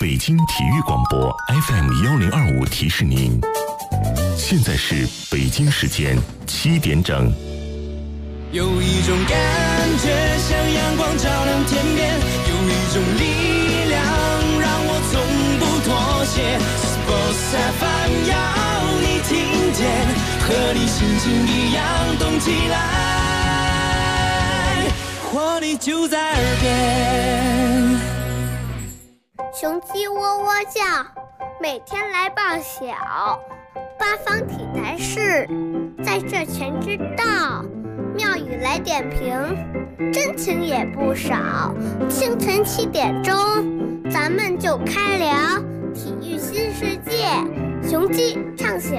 北京体育广播 FM1025提示您，现在是北京时间7点整。 有一种感觉像阳光照亮天边，有一种力量让我从不妥协。Sports FM 要你听见，和你心情一样动起来，活力就在耳边。 雄鸡喔喔叫，每天来报晓。八方体坛事，在这全知道。妙语来点评，真情也不少。清晨7点钟，咱们就开聊体育新世界，雄鸡唱晓。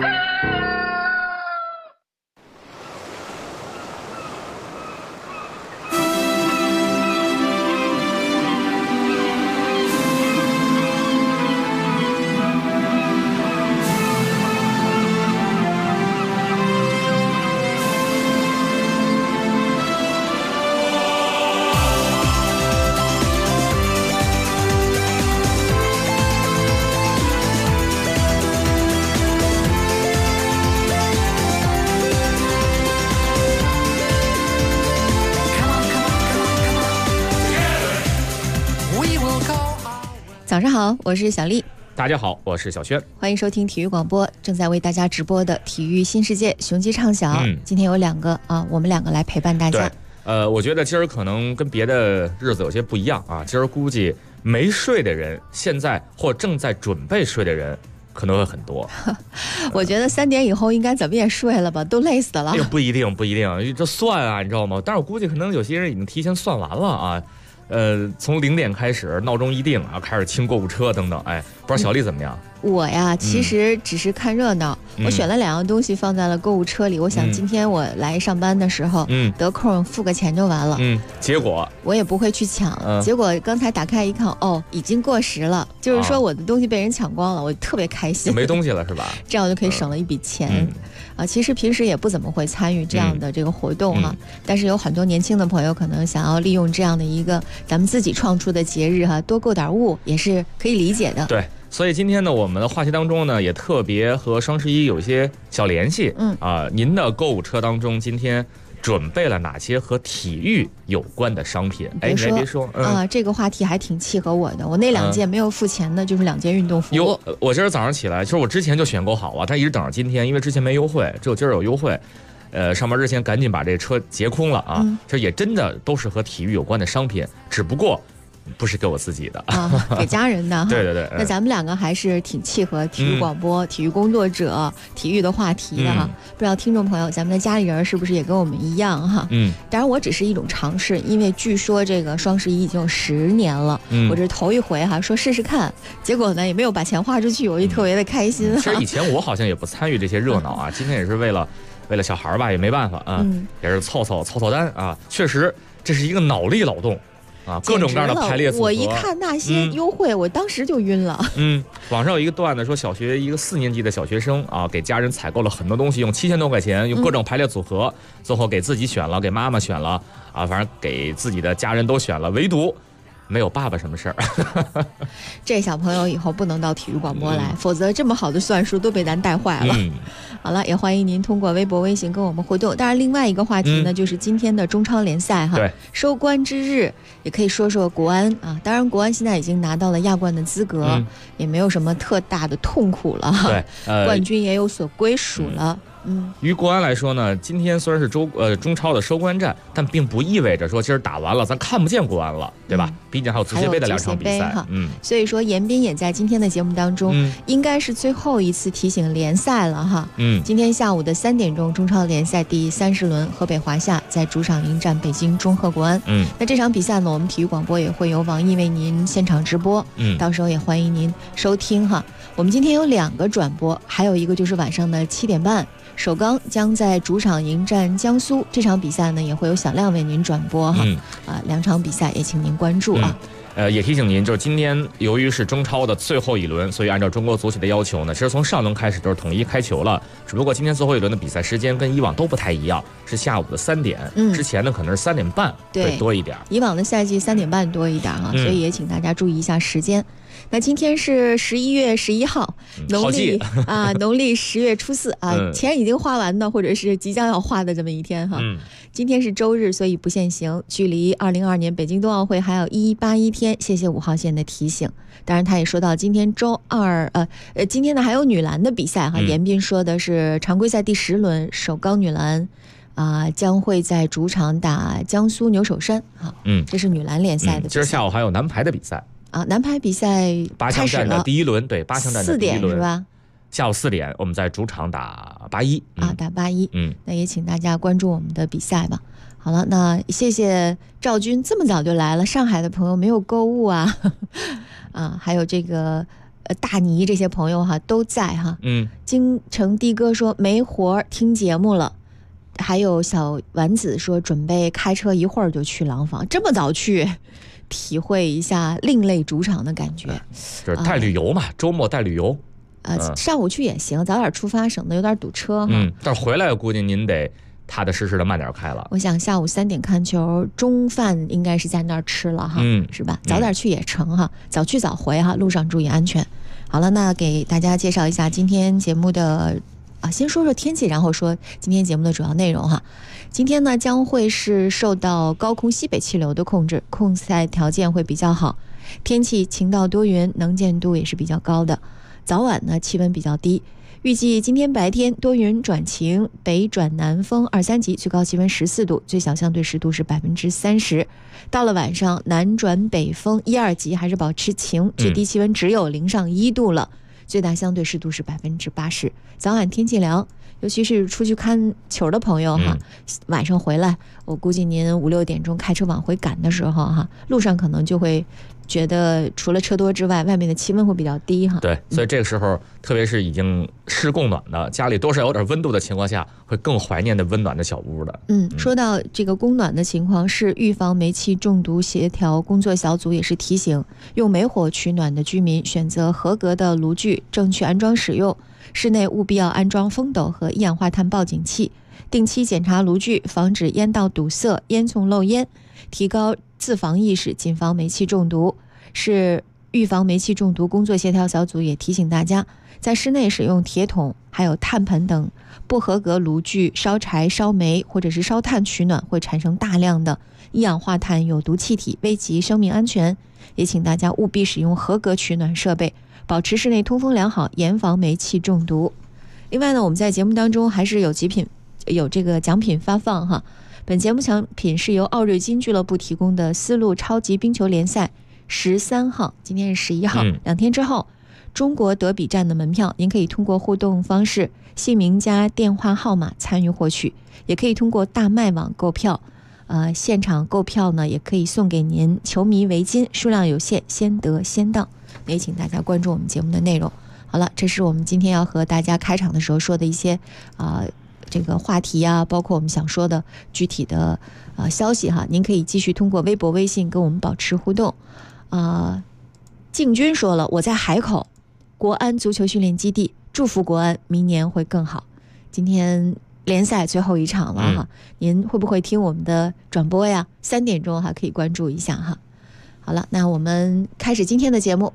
早上好，我是小丽。 大家好，我是小轩。 欢迎收听体育广播，正在为大家直播的体育新世界雄鸡唱晓。今天有2个我们2个来陪伴大家。 我觉得今儿可能跟别的日子有些不一样啊。今儿估计没睡的人，现在或正在准备睡的人可能会很多。 我觉得3点以后应该怎么也睡了吧，都累死了。 不一定，这算啊，你知道吗？但是我估计可能有些人已经提前算完了啊。从0点开始，闹钟一定啊，开始清购物车等等。不知道小丽怎么样？ 我呀，其实只是看热闹。我选了2样东西放在了购物车里。我想今天我来上班的时候，得空付个钱就完了。 结果我也不会去抢。结果刚才打开一看，已经过时了，就是说我的东西被人抢光了，我特别开心。 没东西了是吧？ 这样我就可以省了一笔钱。其实平时也不怎么会参与这样的这个活动哈，但是有很多年轻的朋友可能想要利用这样的一个咱们自己创出的节日哈，多购点物也是可以理解的。 对，所以今天呢，我们的话题当中呢，也特别和双11有一些小联系。您的购物车当中今天准备了哪些和体育有关的商品？你还别说这个话题还挺契合我的。我那2件没有付钱的，就是2件运动服。 我今儿早上起来，其实我之前就选购好啊，但一直等着今天，因为之前没优惠，只有今儿有优惠。上班之前赶紧把这车结空了啊！这也真的都是和体育有关的商品，只不过不是给我自己的给家人的。 对。 那咱们2个还是挺契合体育广播、体育工作者、体育的话题的哈。不知道听众朋友，咱们的家里人是不是也跟我们一样哈？当然我只是一种尝试，因为据说这个双11已经有10年了，我这是头一回哈，说试试看，结果呢也没有把钱花出去，我就特别的开心。 其实以前我好像也不参与这些热闹啊，今天也是为了小孩吧，也没办法啊，也是凑单啊。确实这是一个脑力劳动啊，各种各样的排列组合。 我一看那些优惠，我当时就晕了。 网上有一个段子说，小学一个4年级的小学生啊，给家人采购了很多东西，用7000多块钱，用各种排列组合，最后给自己选了，给妈妈选了啊，反正给自己的家人都选了，唯独没有爸爸什么事儿。 这小朋友以后不能到体育广播来，否则这么好的算术都被咱带坏了。好了，也欢迎您通过微博微信跟我们互动。当然另外一个话题呢，就是今天的中超联赛哈，收官之日，也可以说说国安啊。当然国安现在已经拿到了亚冠的资格，也没有什么特大的痛苦了。对，冠军也有所归属了。 于国安来说呢，今天虽然是中超的收官战，但并不意味着说今儿打完了咱看不见国安了，对吧？毕竟还有足协杯的2场比赛。 所以说严彬也在今天的节目当中，应该是最后一次提醒联赛了哈。今天下午的3点钟，中超联赛第30轮，河北华夏在主场迎战北京中赫国安。那这场比赛呢，我们体育广播也会由网易为您现场直播，到时候也欢迎您收听哈。我们今天有2个转播，还有一个就是晚上的7点半。首钢将在主场迎战江苏，这场比赛呢也会有小亮为您转播哈。2场比赛也请您关注啊。 也提醒您，就是今天由于是中超的最后一轮，所以按照中国足协的要求呢，其实从上轮开始都是统一开球了，只不过今天最后一轮的比赛时间跟以往都不太一样，是下午的3点，之前呢可能是3点半会多一点。 以往的赛季3点半多一点哈，所以也请大家注意一下时间。 那今天是11月11号，农历10月初4啊，钱已经花完的，或者是即将要花的这么一天哈。今天是周日，所以不限行，距离2022年北京冬奥会还有1181天。谢谢5号线的提醒。当然，他也说到今天周二，今天呢还有女篮的比赛哈。严彬说的是常规赛第10轮，首钢女篮将会在主场打江苏牛首山啊。这是女篮联赛的比赛。 今儿下午还有男排的比赛啊，男排比赛 8强战的第1轮，对，8强战的第1轮 4点是吧？ 下午4点，我们在主场打81 打81。那也请大家关注我们的比赛吧。好了，那谢谢赵军这么早就来了，上海的朋友没有购物啊，还有这个大尼这些朋友哈都在哈。京城的哥说没活听节目了，还有小丸子说准备开车一会儿就去廊坊，这么早去。体会一下另类主场的感觉， 就是带旅游嘛，周末带旅游。 上午去也行，早点出发，省得有点堵车。 但是回来估计您得踏踏实实的慢点开了。 我想下午3点看球，中饭应该是在那儿吃了哈，是吧？早点去也成哈，早去早回哈，路上注意安全。好了，那给大家介绍一下今天节目的先说说天气，然后说今天节目的主要内容哈。今天呢将会是受到高空西北气流的控制，控赛条件会比较好，天气晴到多云，能见度也是比较高的。早晚呢气温比较低，预计今天白天多云转晴，北转南风2、3级，最高气温14度，最小相对湿度是30%。到了晚上南转北风1、2级，还是保持晴，最低气温只有0上1度了，最大相对湿度是80%。早晚天气凉，尤其是出去看球的朋友哈，晚上回来，我估计您5、6点钟开车往回赶的时候哈，路上可能就会觉得除了车多之外，外面的气温会比较低哈。 对，所以这个时候，特别是已经试供暖的，家里多少有点温度的情况下，会更怀念那温暖的小屋的。 说到这个供暖的情况，是预防煤气中毒协调工作小组也是提醒，用煤火取暖的居民选择合格的炉具，正确安装使用。室内务必要安装风斗和一氧化碳报警器，定期检查炉具，防止烟道堵塞、烟囱漏烟，提高自防意识，谨防煤气中毒。是预防煤气中毒工作协调小组也提醒大家，在室内使用铁桶还有炭盆等不合格炉具烧柴、烧煤或者是烧炭取暖，会产生大量的一氧化碳有毒气体，危及生命安全。也请大家务必使用合格取暖设备，保持室内通风良好，严防煤气中毒。另外呢，我们在节目当中还是有这个奖品发放哈。本节目奖品是由奥瑞金俱乐部提供的丝路超级冰球联赛13号，今天是11号，2天之后中国德比站的门票，您可以通过互动方式姓名加电话号码参与获取，也可以通过大麦网购票。现场购票呢，也可以送给您球迷围巾，数量有限，先得先到。也请大家关注我们节目的内容。好了，这是我们今天要和大家开场的时候说的一些这个话题啊，包括我们想说的具体的消息哈。您可以继续通过微博、微信跟我们保持互动。靖军说了，我在海口国安足球训练基地，祝福国安明年会更好。今天联赛最后一场了哈，您会不会听我们的转播呀？3点钟哈，可以关注一下哈。好了，那我们开始今天的节目。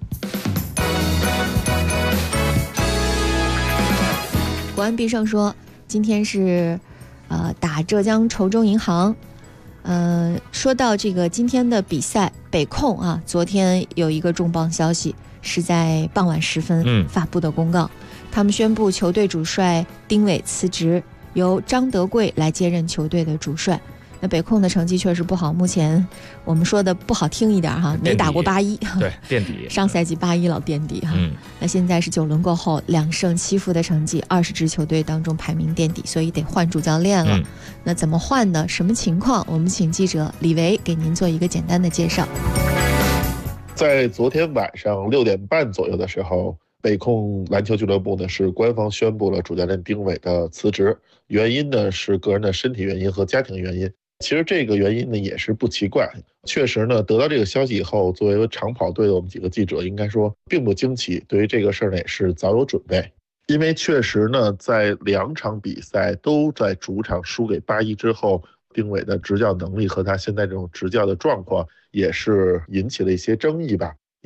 国安必胜说，今天是打浙江稠州银行。说到这个今天的比赛，北控啊，昨天有一个重磅消息，是在傍晚时分发布的公告。他们宣布球队主帅丁伟辞职，由张德贵来接任球队的主帅。那北控的成绩确实不好，目前我们说的不好听一点哈，没打过81， 对，垫底。 上赛季81老垫底哈。那现在是9轮过后2胜7负的成绩，20支球队当中排名垫底，所以得换主教练了。那怎么换呢？什么情况？我们请记者李维给您做一个简单的介绍。 在昨天晚上6点半左右的时候，北控篮球俱乐部呢是官方宣布了主教练丁伟的辞职，原因呢是个人的身体原因和家庭原因。其实这个原因呢也是不奇怪，确实呢得到这个消息以后，作为长跑队的我们几个记者应该说并不惊奇，对于这个事儿呢也是早有准备。因为确实呢在2场比赛都在主场输给81之后，丁伟的执教能力和他现在这种执教的状况也是引起了一些争议吧。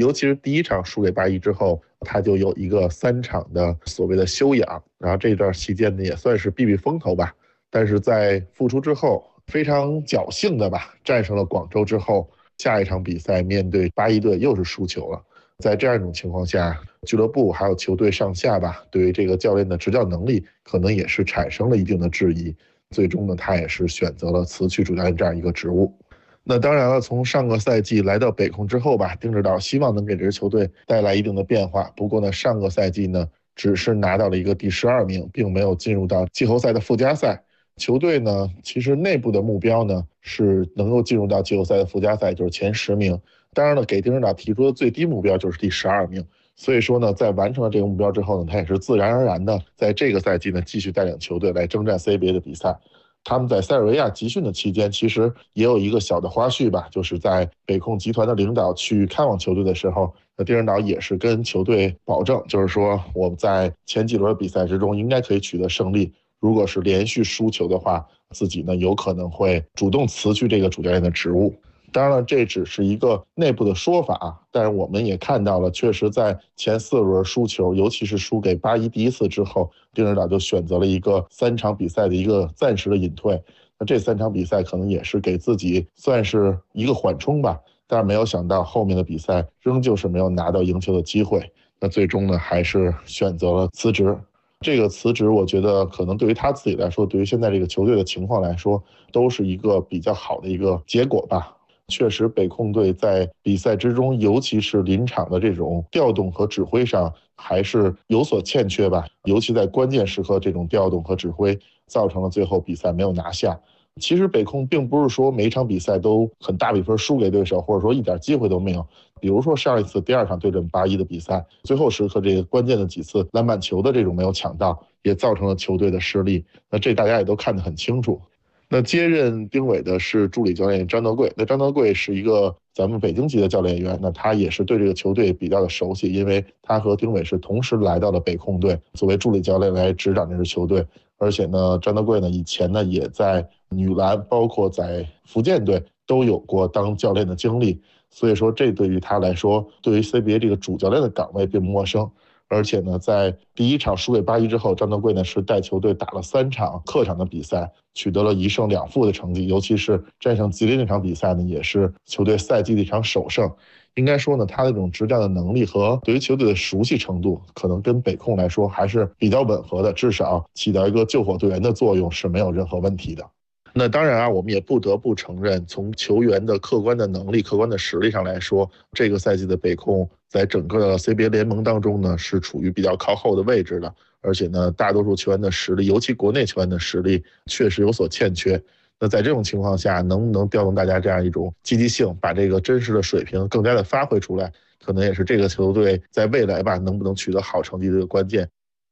尤其是第一场输给8-1之后，他就有一个3场的所谓的休养，然后这段期间呢也算是避避风头吧。但是在复出之后，非常侥幸的吧，战胜了广州之后，下一场比赛面对8-1队又是输球了。在这样一种情况下，俱乐部还有球队上下吧，对于这个教练的执教能力可能也是产生了一定的质疑。最终呢，他也是选择了辞去主教练这样一个职务。那当然了，从上个赛季来到北控之后吧，丁指导希望能给这支球队带来一定的变化。不过呢，上个赛季呢，只是拿到了一个第12名，并没有进入到季后赛的附加赛。球队呢，其实内部的目标呢是能够进入到季后赛的附加赛，就是前10名。当然了，给丁指导提出的最低目标就是第12名。所以说呢，在完成了这个目标之后呢，他也是自然而然的在这个赛季呢继续带领球队来征战 CBA 的比赛。他们在塞尔维亚集训的期间，其实也有一个小的花絮吧，就是在北控集团的领导去看望球队的时候，丁指导也是跟球队保证，就是说我们在前几轮比赛之中应该可以取得胜利，如果是连续输球的话，自己呢有可能会主动辞去这个主教练的职务。当然了，这只是一个内部的说法，但是我们也看到了，确实在前4轮输球，尤其是输给8-1第一次之后，丁指导就选择了一个3场比赛的一个暂时的隐退。那这3场比赛可能也是给自己算是一个缓冲吧，但是没有想到后面的比赛仍旧是没有拿到赢球的机会。那最终呢，还是选择了辞职。这个辞职，我觉得可能对于他自己来说，对于现在这个球队的情况来说，都是一个比较好的一个结果吧。确实，北控队在比赛之中，尤其是临场的这种调动和指挥上，还是有所欠缺吧。尤其在关键时刻，这种调动和指挥造成了最后比赛没有拿下。其实北控并不是说每一场比赛都很大比分输给对手，或者说一点机会都没有。比如说上一次第2场对阵8-1的比赛，最后时刻这个关键的几次篮板球的这种没有抢到，也造成了球队的失利。那这大家也都看得很清楚。那接任丁伟的是助理教练张德贵。那张德贵是一个咱们北京籍的教练员，那他也是对这个球队比较的熟悉，因为他和丁伟是同时来到了北控队，作为助理教练来执掌这支球队。而且呢，张德贵呢以前呢也在女篮，包括在福建队都有过当教练的经历，所以说这对于他来说，对于 CBA 这个主教练的岗位并不陌生。而且呢，在第1场输给8-1之后，张德贵呢是带球队打了3场客场的比赛，取得了1胜2负的成绩。尤其是战胜吉林那场比赛呢，也是球队赛季的一场首胜。应该说呢，他的这种执教的能力和对于球队的熟悉程度，可能跟北控来说还是比较吻合的，至少起到一个救火队员的作用是没有任何问题的。那当然我们也不得不承认，从球员的客观的能力、客观的实力上来说，这个赛季的北控在整个的 CBA 联盟当中呢，是处于比较靠后的位置的。而且呢，大多数球员的实力，尤其国内球员的实力，确实有所欠缺。那在这种情况下，能不能调动大家这样一种积极性，把这个真实的水平更加的发挥出来，可能也是这个球队在未来吧，能不能取得好成绩的一个关键。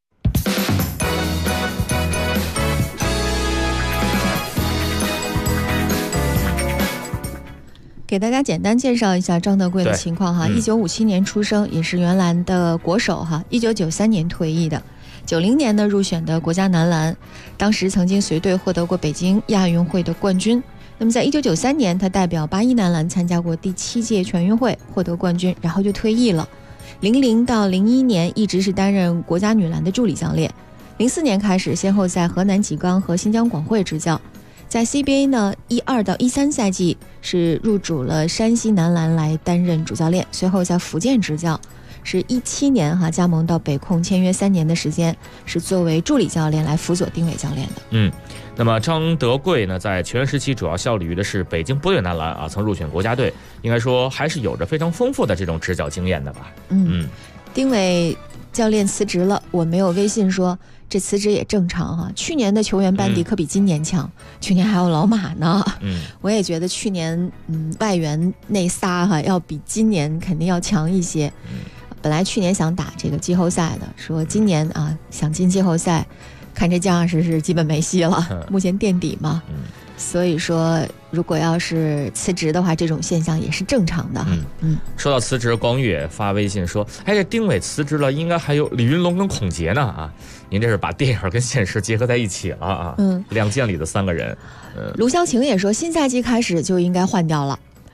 给大家简单介绍一下张德贵的情况哈。1957年出生，也是原来的国手哈。1993年退役的，90年呢入选的国家男篮，当时曾经随队获得过北京亚运会的冠军。那么在1993年，他代表81男篮参加过第7届全运会，获得冠军，然后就退役了。00到01年一直是担任国家女篮的助理教练。04年开始，先后在河南吉冈和新疆广汇执教。在 CBA 呢，12到13赛季是入主了山西男篮来担任主教练，随后在福建执教，是17年加盟到北控，签约3年的时间，是作为助理教练来辅佐丁伟教练的。 那么张德贵呢，在球员时期主要效力于的是北京波队男篮曾入选国家队，应该说还是有着非常丰富的这种执教经验的吧。 丁伟教练辞职了，我没有微信说这辞职也正常哈。去年的球员班底可比今年强，去年还有老马呢。我也觉得去年外援那仨要比今年肯定要强一些。本来去年想打这个季后赛的，说今年想进季后赛，看这架势是基本没戏了，目前垫底嘛。所以说如果要是辞职的话，这种现象也是正常的。 说到辞职，光宇发微信说，这丁伟辞职了，应该还有李云龙跟孔杰呢您这是把电影跟现实结合在一起了两剑里的3个人。 卢潇晴也说，新赛季开始就应该换掉了。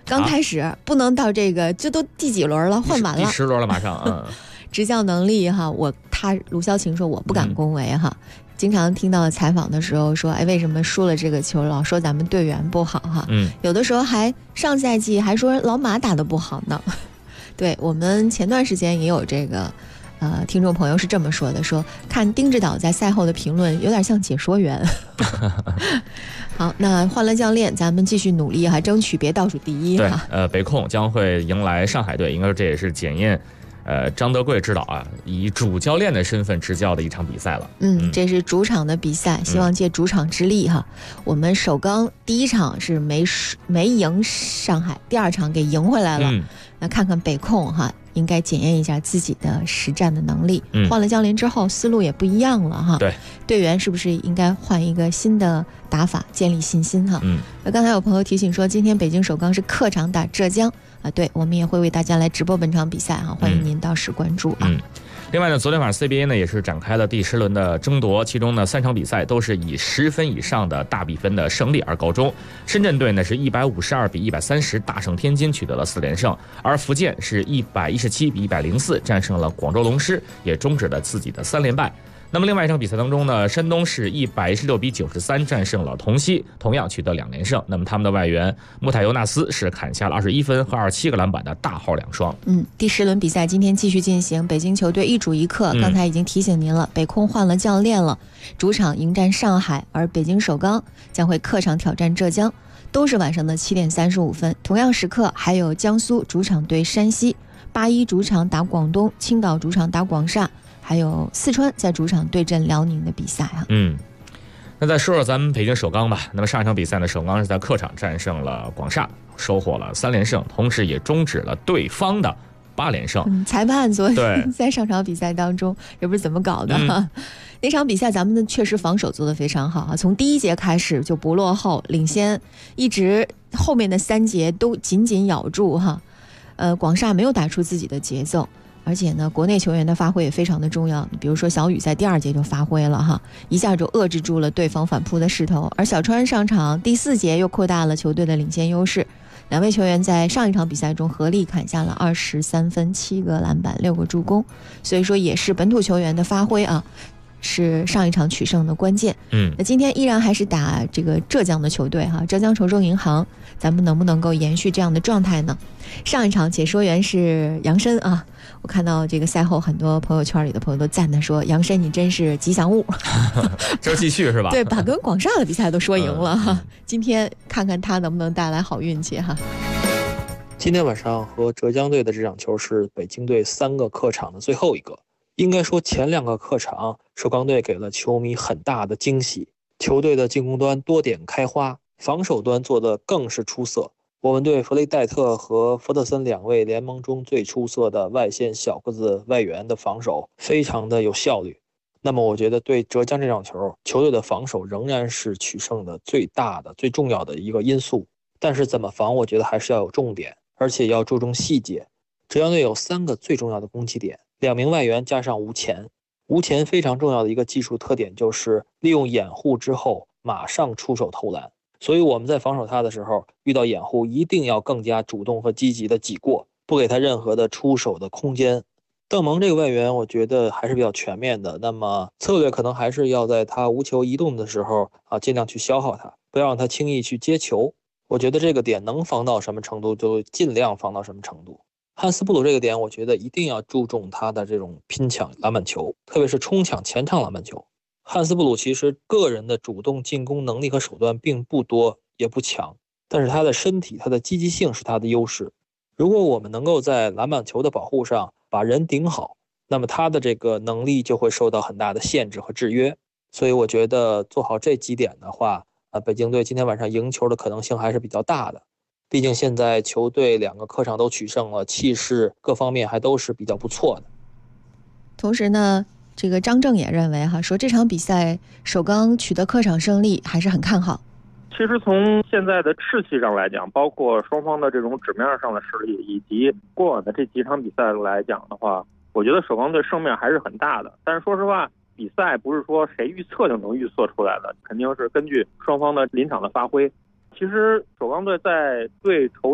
刚开始不能到这个，这都第几轮了，换完了第10轮了，马上。 执教能力哈，卢潇晴说我不敢恭维哈。经常听到采访的时候说，哎，为什么输了这个球，老说咱们队员不好哈？有的时候上赛季还说老马打得不好呢。对，我们前段时间也有这个。听众朋友是这么说的，说看丁指导在赛后的评论有点像解说员。好，那换了教练，咱们继续努力哈，争取别倒数第一哈。 对，北控将会迎来上海队，应该说这也是检验张德贵指导以主教练的身份执教的一场比赛了。 这是主场的比赛，希望借主场之力哈。我们首钢第一场是没赢上海，第2场给赢回来了。那看看北控哈，应该检验一下自己的实战的能力。换了教练之后，思路也不一样了哈。 对， 队员是不是应该换一个新的打法，建立信心哈？刚才有朋友提醒说，今天北京首钢是客场打浙江对，我们也会为大家来直播本场比赛哈，欢迎您到时关注另外呢，昨天晚上 CBA 呢也是展开了第10轮的争夺，其中呢3场比赛都是以10分以上的大比分的胜利而告终。深圳队呢是152比130大胜天津，取得了4连胜，而福建是117比104战胜了广州龙狮，也终止了自己的3连败。那么另外一场比赛当中呢，山东是116比93战胜了同曦，同样取得2连胜。那么他们的外援穆塔尤纳斯是砍下了21分和27个篮板的大号2双。 第10轮比赛今天继续进行，北京球队一主一客，刚才已经提醒您了，北控换了教练了，主场迎战上海，而北京首钢将会客场挑战浙江，都是晚上的7点35分。同样时刻还有江苏主场对山西，81主场打广东，青岛主场打广厦，还有四川在主场对阵辽宁的比赛那再说说咱们北京首钢吧。那么上一场比赛呢，首钢是在客场战胜了广厦，收获了3连胜，同时也终止了对方的8连胜。 裁判昨天在上场比赛当中也不是怎么搞的那场比赛咱们确实防守做得非常好从第1节开始就不落后，领先，一直后面的3节都紧紧咬住广厦没有打出自己的节奏。而且呢，国内球员的发挥也非常的重要。比如说小雨在第2节就发挥了一下就遏制住了对方反扑的势头。而小川上场第4节又扩大了球队的领先优势。2位球员在上一场比赛中合力砍下了23分、7个篮板、6个助攻。所以说也是本土球员的发挥是上一场取胜的关键。那今天依然还是打这个浙江的球队浙江稠州银行，咱们能不能够延续这样的状态呢？上一场解说员是杨申我看到这个赛后很多朋友圈里的朋友都赞他说，杨申你真是吉祥物这继续是吧？ 对，把跟广厦的比赛都说赢了今天看看他能不能带来好运气今天晚上和浙江队的这场球是北京队3个客场的最后一个。应该说前2个客场首钢队给了球迷很大的惊喜，球队的进攻端多点开花，防守端做得更是出色。我们队弗雷戴特和弗特森2位联盟中最出色的外线小个子外援的防守非常的有效率。那么我觉得对浙江这场球，球队的防守仍然是取胜的最大的最重要的一个因素。但是怎么防，我觉得还是要有重点，而且要注重细节。浙江队有3个最重要的攻击点，2名外援加上吴前。吴前非常重要的一个技术特点就是利用掩护之后马上出手投篮，所以我们在防守他的时候，遇到掩护一定要更加主动和积极的挤过，不给他任何的出手的空间。邓蒙这个外援我觉得还是比较全面的，那么策略可能还是要在他无球移动的时候尽量去消耗他，不要让他轻易去接球。我觉得这个点能防到什么程度就尽量防到什么程度。汉斯布鲁这个点我觉得一定要注重他的这种拼抢篮板球，特别是冲抢前场篮板球。汉斯布鲁其实个人的主动进攻能力和手段并不多也不强，但是他的身体他的积极性是他的优势。如果我们能够在篮板球的保护上把人顶好，那么他的这个能力就会受到很大的限制和制约。所以我觉得做好这几点的话北京队今天晚上赢球的可能性还是比较大的。毕竟现在球队2个客场都取胜了，气势各方面还都是比较不错的。 同时呢，这个张正也认为说这场比赛首钢取得客场胜利还是很看好。 其实从现在的士气上来讲，包括双方的这种纸面上的实力，以及过往的这几场比赛来讲的话，我觉得首钢队胜面还是很大的。但是说实话，比赛不是说谁预测就能预测出来的，肯定是根据双方的临场的发挥。其实首钢队在对稠州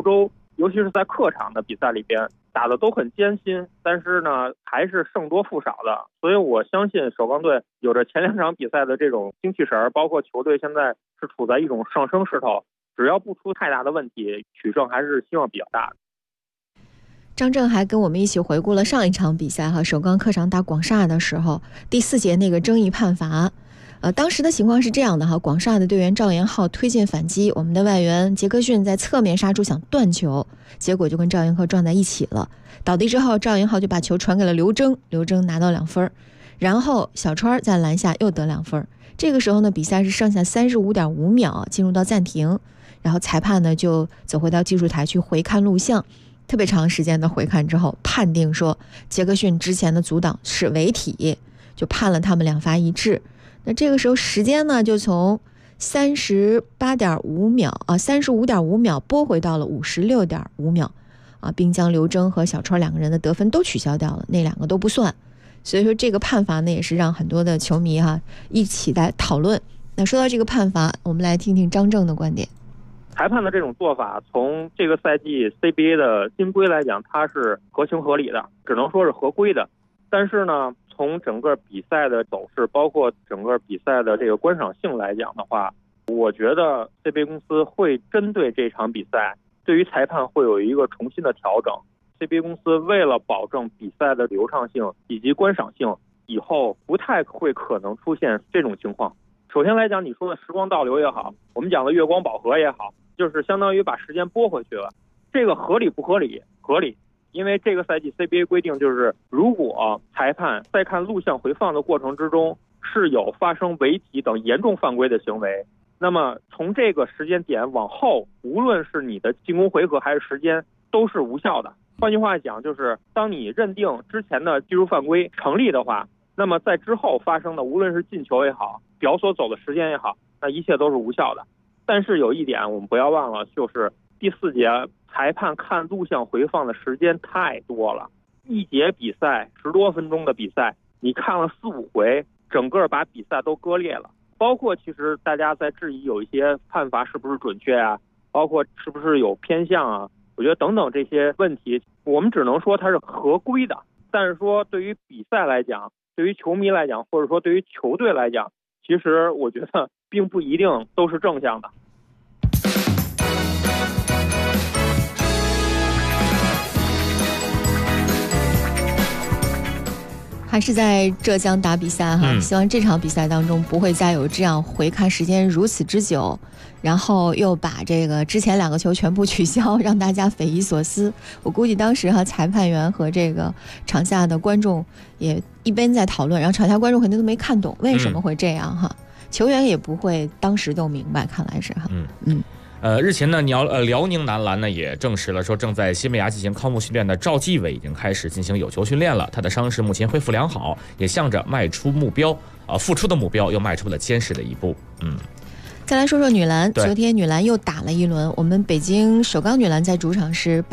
尤其是在客场的比赛里边打的都很艰辛，但是呢还是胜多负少的。所以我相信首钢队有着前2场比赛的这种精气神，包括球队现在是处在一种上升势头，只要不出太大的问题，取胜还是希望比较大的。 张正还跟我们一起回顾了上一场比赛首钢客场打广厦的时候，第4节那个争议判罚。当时的情况是这样的广厦的队员赵延浩推进反击，我们的外援杰克逊在侧面杀出想断球，结果就跟赵延浩撞在一起了。倒地之后，赵延浩就把球传给了刘铮，刘铮拿到2分，然后小川在篮下又得2分。这个时候呢，比赛是剩下35.5秒进入到暂停，然后裁判呢就走回到技术台去回看录像，特别长时间的回看之后，判定说杰克逊之前的阻挡是违体，就判了他们2罚1掷。那这个时候时间呢就从38.5秒35.5秒拨回到了56.5秒并将刘铮和小川2个人的得分都取消掉了，那2个都不算。所以说这个判罚呢也是让很多的球迷一起来讨论。那说到这个判罚，我们来听听张正的观点。 裁判的这种做法，从这个赛季 CBA 的新规来讲，它是合情合理的，只能说是合规的。但是呢，从整个比赛的走势，包括整个比赛的这个观赏性来讲的话，我觉得 CBA 公司会针对这场比赛，对于裁判会有一个重新的调整。CBA 公司为了保证比赛的流畅性以及观赏性，以后不太会可能出现这种情况。首先来讲，你说的时光倒流也好，我们讲的月光宝盒也好，就是相当于把时间拨回去了。这个合理不合理？合理。因为这个赛季 CBA 规定，就是如果裁判在看录像回放的过程之中是有发生违体等严重犯规的行为，那么从这个时间点往后，无论是你的进攻回合还是时间，都是无效的。换句话讲，就是当你认定之前的技术犯规成立的话，那么在之后发生的无论是进球也好，表所走的时间也好，那一切都是无效的。但是有一点我们不要忘了，就是第4节裁判看录像回放的时间太多了，一节比赛10多分钟的比赛，你看了4、5回，整个把比赛都割裂了。包括其实大家在质疑有一些判罚是不是准确包括是不是有偏向我觉得等等这些问题，我们只能说它是合规的。但是说对于比赛来讲，对于球迷来讲，或者说对于球队来讲，其实我觉得并不一定都是正向的。 还是在浙江打比赛希望这场比赛当中不会再有这样回看时间如此之久，然后又把这个之前2个球全部取消，让大家匪夷所思。我估计当时裁判员和这个场下的观众也一边在讨论，然后场下观众肯定都没看懂为什么会这样球员也不会当时都明白，看来是日前呢，辽宁男篮呢也证实了说，正在西班牙进行康复训练的赵继伟已经开始进行有球训练了。他的伤势目前恢复良好，也向着迈出目标复出的目标又迈出了坚实的一步。 再来说说女篮，昨天女篮又打了一轮，我们北京首钢女篮在主场是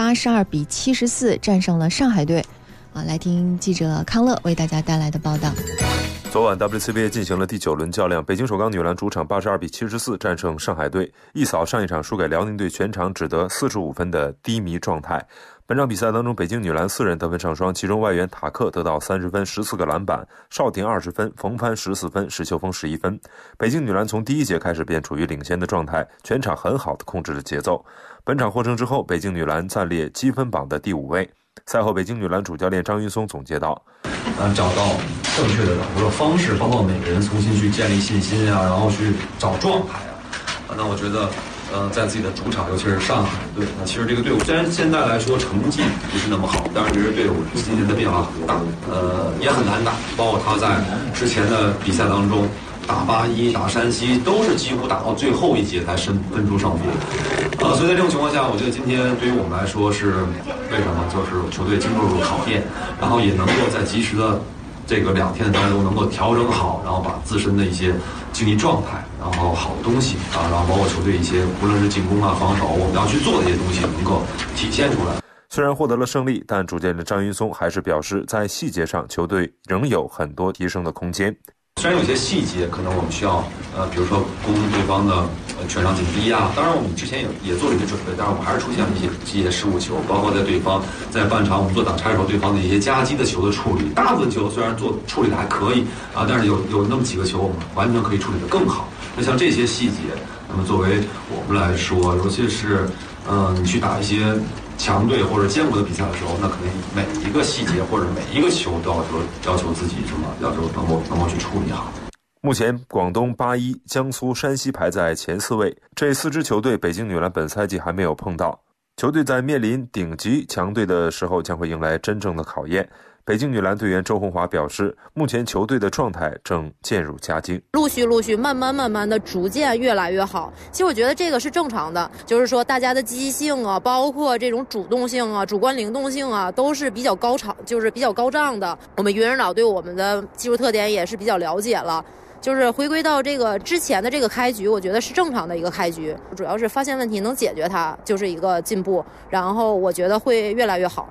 82-74战胜了上海队。来听记者康乐为大家带来的报道。 昨晚 WCBA 进行了第9轮较量，北京首钢女篮主场82-74战胜上海队，一扫上一场输给辽宁队全场只得45分的低迷状态。本场比赛当中，北京女篮4人得分上双，其中外援塔克得到30分、14个篮板，邵婷20分，冯帆14分，石秋峰11分。北京女篮从第1节开始便处于领先的状态，全场很好地控制着节奏。本场获胜之后，北京女篮暂列积分榜的第5位。赛后，北京女篮主教练张云松总结道： 找到正确的打球方式，包括每个人重新去建立信心然后去找状态那我觉得在自己的主场，尤其是上海队，那其实这个队伍虽然现在来说成绩不是那么好，但是这支队伍今年的变化很大，也很难打，包括他在之前的比赛当中打81、打山西都是几乎打到最后一节才分出胜负。所以在这种情况下，我觉得今天对于我们来说是为什么？就是球队经受住考验，然后也能够在及时的这个2天当中能够调整好，然后把自身的一些竞技状态，然后好的东西然后包括球队一些无论是进攻防守，我们要去做的一些东西能够体现出来。 虽然获得了胜利，但主教练张云松还是表示，在细节上球队仍有很多提升的空间。 虽然有些细节可能我们需要比如说攻对方的全场紧逼啊。当然我们之前也做了一些准备，但是我们还是出现了一些失误球，包括在对方在半场我们做挡拆的时候，对方的一些夹击的球的处理，大部分球虽然处理的还可以啊，但是有那么几个球我们完全可以处理的更好。那像这些细节，那么作为我们来说，尤其是你去打一些强队或者艰苦的比赛的时候，那肯定每一个细节或者每一个球都要求自己要求能够去处理好。 目前广东8-1、江苏、山西排在前4位，这4支球队北京女篮本赛季还没有碰到。球队在面临顶级强队的时候将会迎来真正的考验。北京女篮队员周红华表示，目前球队的状态正渐入佳境， 陆续慢慢的逐渐越来越好。其实我觉得这个是正常的，就是说大家的积极性啊，包括这种主动性啊、主观灵动性啊，都是比较就是比较高涨的。我们云人岛对我们的技术特点也是比较了解了，就是回归到这个之前的这个开局，我觉得是正常的一个开局，主要是发现问题能解决它，就是一个进步，然后我觉得会越来越好。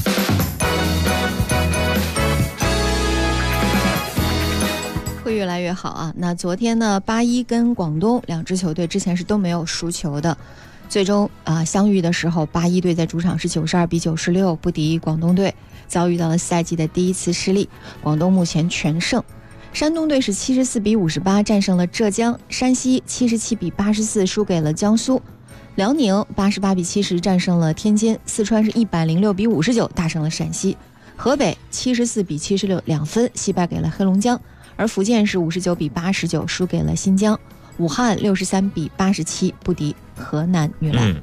会越来越好啊！那昨天呢，8-1跟广东2支球队之前是都没有输球的，最终相遇的时候，8-1队在主场是92比96不敌广东队，遭遇到了赛季的第一次失利。广东目前全胜。山东队是74比58战胜了浙江，山西77比84输给了江苏，辽宁88比70战胜了天津，四川是106比59大胜了陕西，河北74比76，2分惜败给了黑龙江。而福建是59比89输给了新疆，武汉63比87不敌河南女篮。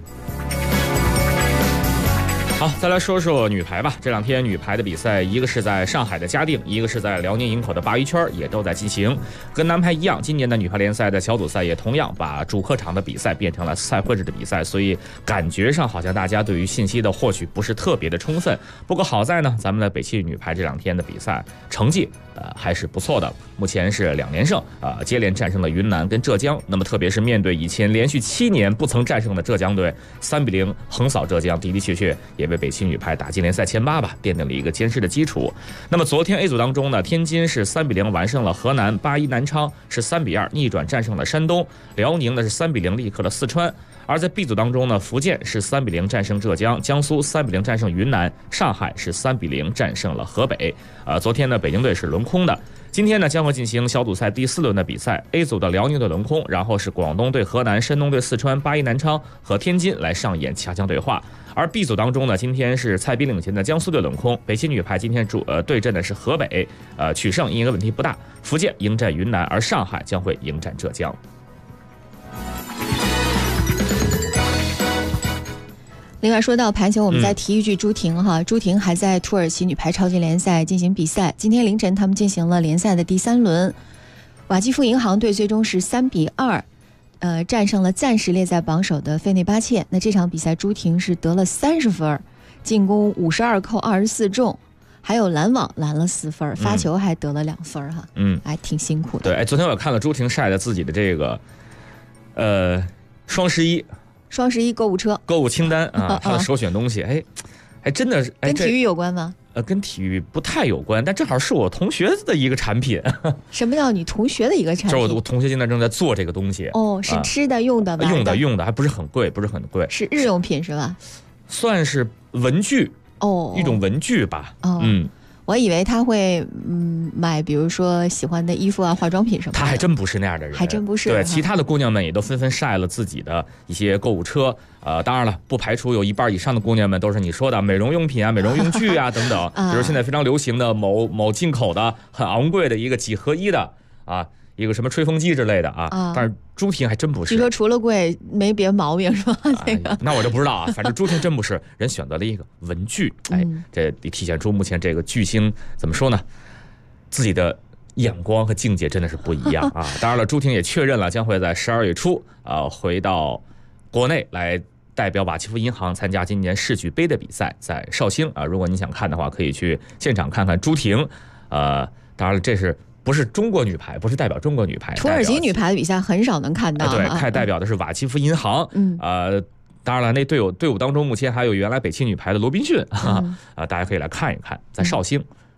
好，再来说说女排吧。这2天女排的比赛，一个是在上海的嘉定，一个是在辽宁营口的鲅鱼圈，也都在进行。跟男排一样，今年的女排联赛的小组赛也同样把主客场的比赛变成了赛会制的比赛，所以感觉上好像大家对于信息的获取不是特别的充分。不过好在呢，咱们的北汽女排这2天的比赛成绩还是不错的，目前是2连胜接连战胜了云南跟浙江。那么特别是面对以前连续7年不曾战胜的浙江队，3比0横扫浙江，的确也为北汽女排打进联赛前8吧奠定了一个坚实的基础。那么昨天 A 组当中呢，天津是3比0完胜了河南，8-1南昌是3比2逆转战胜了山东，辽宁呢是3比0力克了四川。而在 B 组当中呢，福建是3比0战胜浙江，江苏3比0战胜云南，上海是3比0战胜了河北。昨天呢，北京队是轮空的。今天呢，将会进行小组赛第4轮的比赛。A 组的辽宁队轮空，然后是广东对河南、山东对四川、8-1南昌和天津来上演强强对话。而 B 组当中呢，今天是蔡斌领衔的江苏队轮空，北汽女排今天对阵的是河北，取胜应该问题不大。福建迎战云南，而上海将会迎战浙江。 另外说到排球，我们再提一句朱婷哈，朱婷还在土耳其女排超级联赛进行比赛。今天凌晨他们进行了联赛的第3轮，瓦基夫银行队最终是3比2战胜了暂时列在榜首的费内巴切。那这场比赛朱婷是得了30分，进攻52扣24中，还有拦网拦了4分，发球还得了2分哈，还挺辛苦的。 对，昨天我看了朱婷晒的自己的这个双十一购物清单啊，他的首选东西，还真的是跟体育有关吗？ 跟体育不太有关，但正好是我同学的一个产品。什么叫你同学的一个产品？ 就是我同学现在正在做这个东西。 哦，是吃的、用的吧？ 用的，还不是很贵， 是日用品是吧？ 算是文具哦， 一种文具吧。 我以为他会买比如说喜欢的衣服啊、化妆品什么的。 他还真不是那样的人， 还真不是。 对，其他的姑娘们也都纷纷晒了自己的一些购物车。当然了，不排除有1半以上的姑娘们都是你说的美容用品啊、美容用具啊等等，比如现在非常流行的某进口的很昂贵的一个几合一的一个什么吹风机之类的但是朱婷还真不是。 据说除了贵没别毛病是吧？ 那我就不知道啊，反正朱婷真不是，人选择了一个文具，这体现出目前这个巨星怎么说呢，自己的眼光和境界真的是不一样啊。当然了，朱婷也确认了将会在12月初回到国内来代表瓦基夫银行参加今年世俱杯的比赛，在绍兴如果你想看的话，可以去现场看看朱婷。当然了，这是不是中国女排，不是代表中国女排， 土耳其女排的比赛很少能看到。 对，看代表的是瓦基夫银行。当然了，那队伍当中目前还有原来北汽女排的罗宾逊大家可以来看一看，在绍兴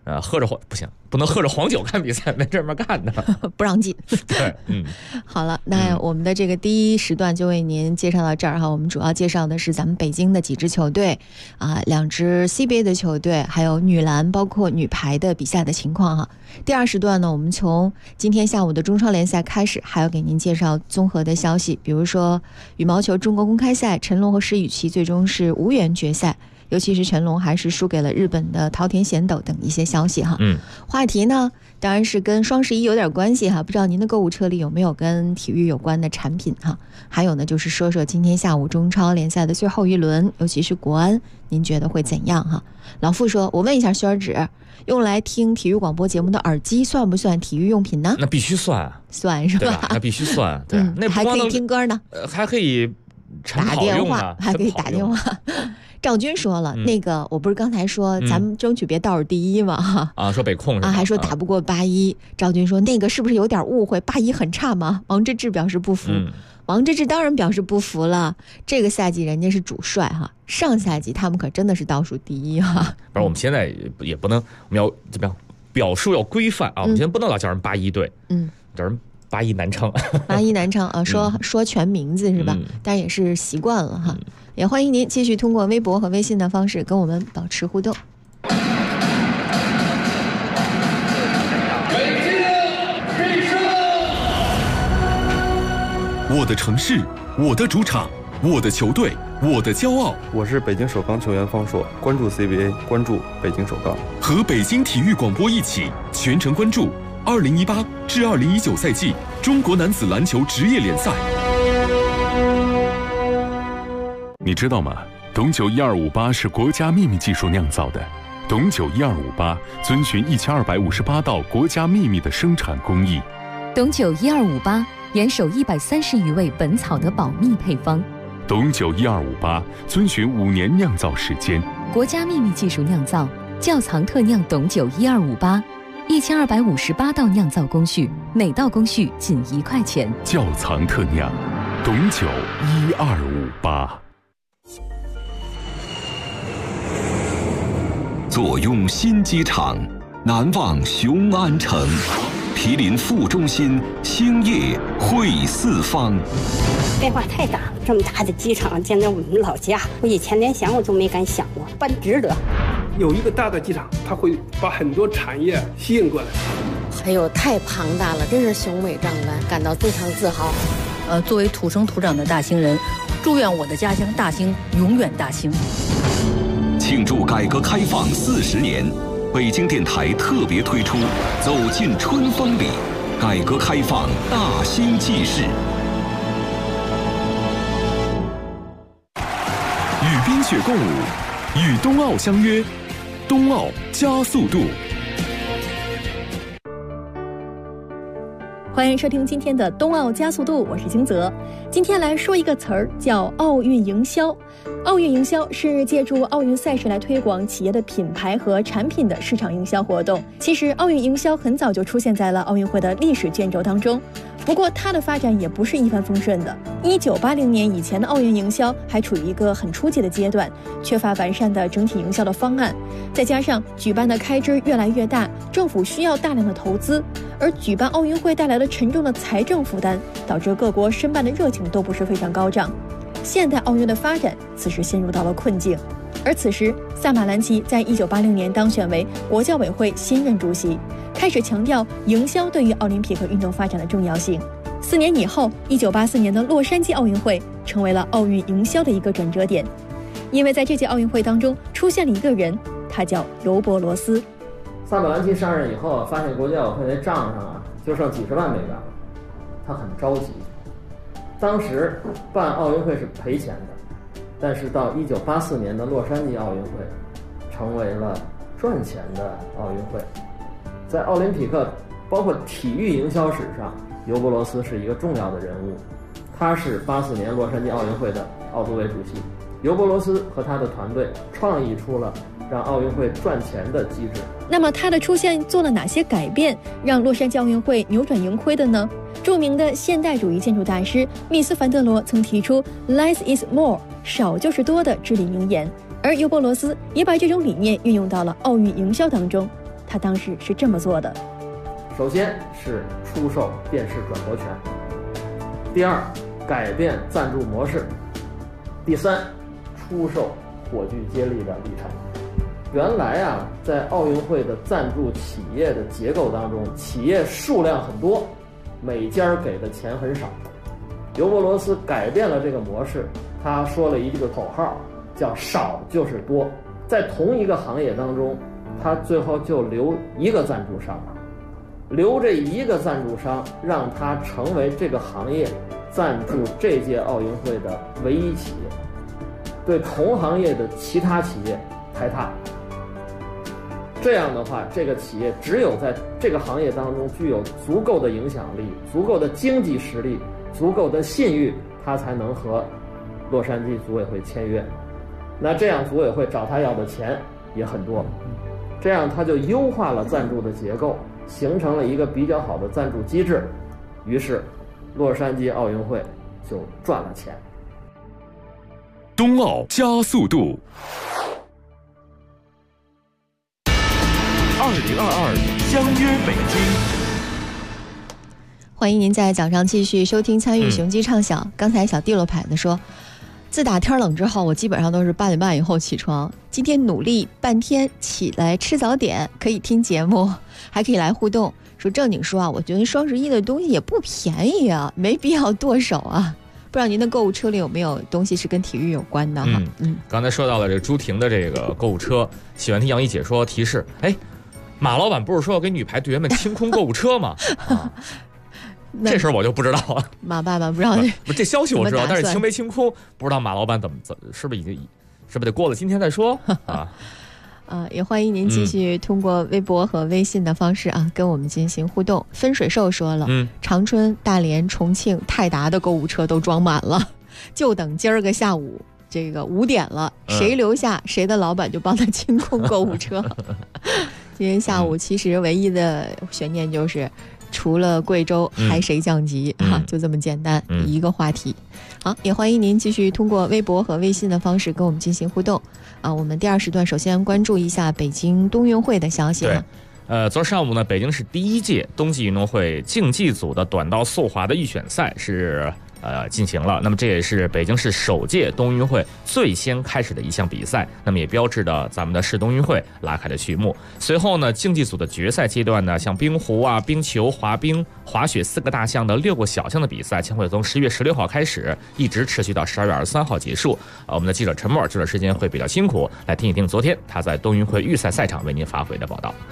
喝着不行，不能喝着黄酒看比赛，没这么干的， 不让进。 对， 好了，那我们的这个第一时段就为您介绍到这儿哈。我们主要介绍的是咱们北京的几支球队2支 CBA 的球队，还有女篮包括女排的比赛的情况哈。第二时段呢，我们从今天下午的中超联赛开始，还要给您介绍综合的消息，比如说羽毛球中国公开赛，陈龙和石宇奇最终是无缘决赛。尤其是陈龙还是输给了日本的桃田贤斗等一些消息哈。话题呢当然是跟双11有点关系哈，不知道您的购物车里有没有跟体育有关的产品哈。还有呢就是说说今天下午中超联赛的最后一轮，尤其是国安，您觉得会怎样哈？老傅说，我问一下薛儿芷，用来听体育广播节目的耳机算不算体育用品呢？ 那必须算， 算是吧？ 那必须算，对，那还可以听歌呢， 还可以打电话，还可以打电话。赵军说了，那个我不是刚才说咱们争取别倒数第一吗？ 说北控是吧？ 还说打不过81。赵军说那个是不是有点误会？81很差吗？王治郅表示不服。王治郅当然表示不服了。这个赛季人家是主帅哈，上赛季他们可真的是倒数第一哈。 不是，我们现在也不能，我们要怎么样？表述要规范啊！我们现在不能老叫人81队，叫人81南昌。81 南昌啊，说全名字是吧？但也是习惯了哈。也欢迎您继续通过微博和微信的方式跟我们保持互动。 我的城市，我的主场，我的球队，我的骄傲。 我是北京首钢球员方硕，关注 CBA， 关注北京首钢， 和北京体育广播一起全程关注2018至2019赛季中国男子篮球职业联赛。你知道吗？董酒1258是国家秘密技术酿造的。董酒1258遵循1258道国家秘密的生产工艺。 董酒1258严守130余味本草的保密配方。 董酒1258遵循5年酿造时间。 国家秘密技术酿造，窖藏特酿董酒1258，1258道酿造工序，每道工序仅1块钱。 窖藏特酿，董酒1258。 坐拥新机场，难忘雄安城。毗邻副中心，兴业汇四方。 变化太大了，这么大的机场建在我们老家，我以前连想我都没敢想过，办值得。 有一个大的机场，它会把很多产业吸引过来。 哎呦，太庞大了，真是雄伟壮观，感到非常自豪。 作为土生土长的大兴人，祝愿我的家乡大兴永远大兴。 庆祝改革开放40年，北京电台特别推出《走进春风里》，改革开放大兴纪事。 与冰雪共舞，与冬奥相约，冬奥加速度。 欢迎收听今天的冬奥加速度，我是金泽。今天来说一个词儿，叫奥运营销。奥运营销是借助奥运赛事来推广企业的品牌和产品的市场营销活动。其实奥运营销很早就出现在了奥运会的历史卷轴当中，不过它的发展也不是一帆风顺的。1980年以前的奥运营销还处于一个很初级的阶段，缺乏完善的整体营销的方案，再加上举办的开支越来越大，政府需要大量的投资，而举办奥运会带来了沉重的财政负担，导致各国申办的热情都不是非常高涨。现代奥运的发展此时陷入到了困境，而此时萨马兰奇在1980年当选为国教委会新任主席，开始强调营销对于奥林匹克运动发展的重要性。4年以后，1984年的洛杉矶奥运会成为了奥运营销的一个转折点，因为在这届奥运会当中出现了一个人，他叫尤伯罗斯。 萨马兰奇上任以后，发现国际奥委会那账上就剩几十万美元了，他很着急。当时办奥运会是赔钱的，但是到1984年的洛杉矶奥运会，成为了赚钱的奥运会。在奥林匹克包括体育营销史上，尤伯罗斯是一个重要的人物。他是84年洛杉矶奥运会的奥组委主席。尤伯罗斯和他的团队创意出了让奥运会赚钱的机制。 那么他的出现做了哪些改变，让洛杉矶奥运会扭转盈亏的呢？著名的现代主义建筑大师密斯凡德罗曾提出 Less is more， 少就是多的至理名言，而尤伯罗斯也把这种理念运用到了奥运营销当中。 他当时是这么做的： 首先是出售电视转播权，第二，改变赞助模式，第三，出售火炬接力的里程。原来啊，在奥运会的赞助企业的结构当中，企业数量很多，每家给的钱很少。尤伯罗斯改变了这个模式，他说了一个口号，叫少就是多。在同一个行业当中，他最后就留一个赞助商了，留这一个赞助商，让他成为这个行业赞助这届奥运会的唯一企业，对同行业的其他企业排他。这样的话，这个企业只有在这个行业当中具有足够的影响力、足够的经济实力、足够的信誉，他才能和洛杉矶组委会签约。那这样组委会找他要的钱也很多，这样他就优化了赞助的结构，形成了一个比较好的赞助机制。于是，洛杉矶奥运会就赚了钱。 冬奥加速度。2022相约北京。 欢迎您在早上继续收听参与雄鸡畅晓。刚才小地罗牌的说，自打天冷之后，我基本上都是8点半以后起床。今天努力半天起来吃早点，可以听节目，还可以来互动。说正经说啊，我觉得双11的东西也不便宜啊，没必要剁手啊。不知道您的购物车里有没有东西是跟体育有关的哈？ 刚才说到了这个朱婷的这个购物车，喜欢听杨一解说提示，马老板不是说要给女排队员们清空购物车吗？这事儿我就不知道了。 马爸爸不知道这消息我知道，但是清没清空不知道马老板是不是得过了今天再说啊？ 也欢迎您继续通过微博和微信的方式啊，跟我们进行互动。分水兽说了，长春、大连、重庆、泰达的购物车都装满了，就等今儿个下午这个5点了，谁留下谁的老板就帮他清空购物车。今天下午其实唯一的悬念就是除了贵州还谁降级就这么简单一个话题。好，也欢迎您继续通过微博和微信的方式跟我们进行互动我们第2时段首先关注一下北京冬运会的消息昨儿上午呢，北京市第1届冬季运动会竞技组的短道速滑的预选赛是进行了。那么这也是北京市首届冬运会最先开始的一项比赛，那么也标志着咱们的市冬运会拉开了序幕。随后呢，竞技组的决赛阶段呢，像冰壶冰球、滑冰、滑雪4个大项的6个小项的比赛将会从10月16号开始，一直持续到12月23号结束。我们的记者陈默这段时间会比较辛苦，来听一听昨天他在冬运会预赛赛场为您发回的报道。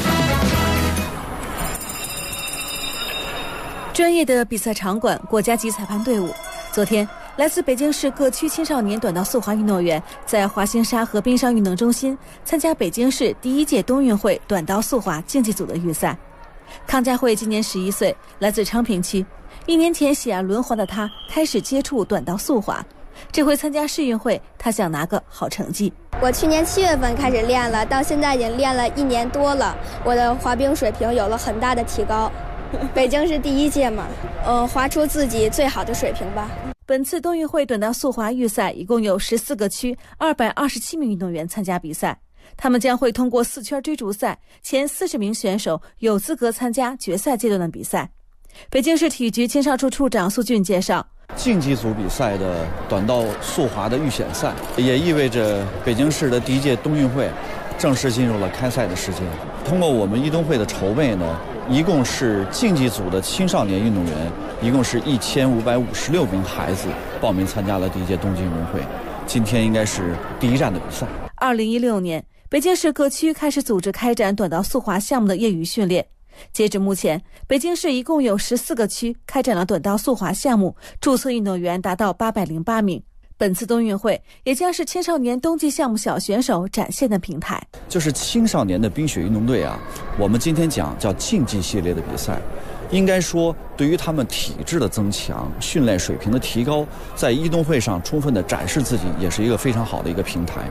专业的比赛场馆，国家级裁判队伍。昨天，来自北京市各区青少年短道速滑运动员在华星沙河滨上运动中心参加北京市第1届冬运会短道速滑竞技组的预赛。康佳慧今年11岁，来自昌平区。1年前喜爱轮滑的她开始接触短道速滑，这回参加世运会，她想拿个好成绩。 我去年7月份开始练了，到现在已经练了1年多了，我的滑冰水平有了很大的提高。北京是第1届嘛，滑出自己最好的水平吧。 本次冬运会短道速滑预赛一共有14个区227名运动员参加比赛，他们将会通过4圈追逐赛，前40名选手有资格参加决赛阶段的比赛。北京市体育局青少处处长苏俊介绍， 竞技组比赛的短道速滑的预选赛，也意味着北京市的第1届冬运会正式进入了开赛的时间。通过我们运动会的筹备呢，一共是竞技组的青少年运动员，一共是1556名孩子报名参加了第1届冬季运动会。今天应该是第1站的比赛。 2016年，北京市各区开始组织开展短道速滑项目的业余训练。截至目前，北京市一共有14个区开展了短道速滑项目，注册运动员达到808名。本次冬运会也将是青少年冬季项目小选手展现的平台。 就是青少年的冰雪运动队我们今天讲叫竞技系列的比赛，应该说对于他们体质的增强、训练水平的提高，在运动会上充分的展示自己，也是一个非常好的一个平台。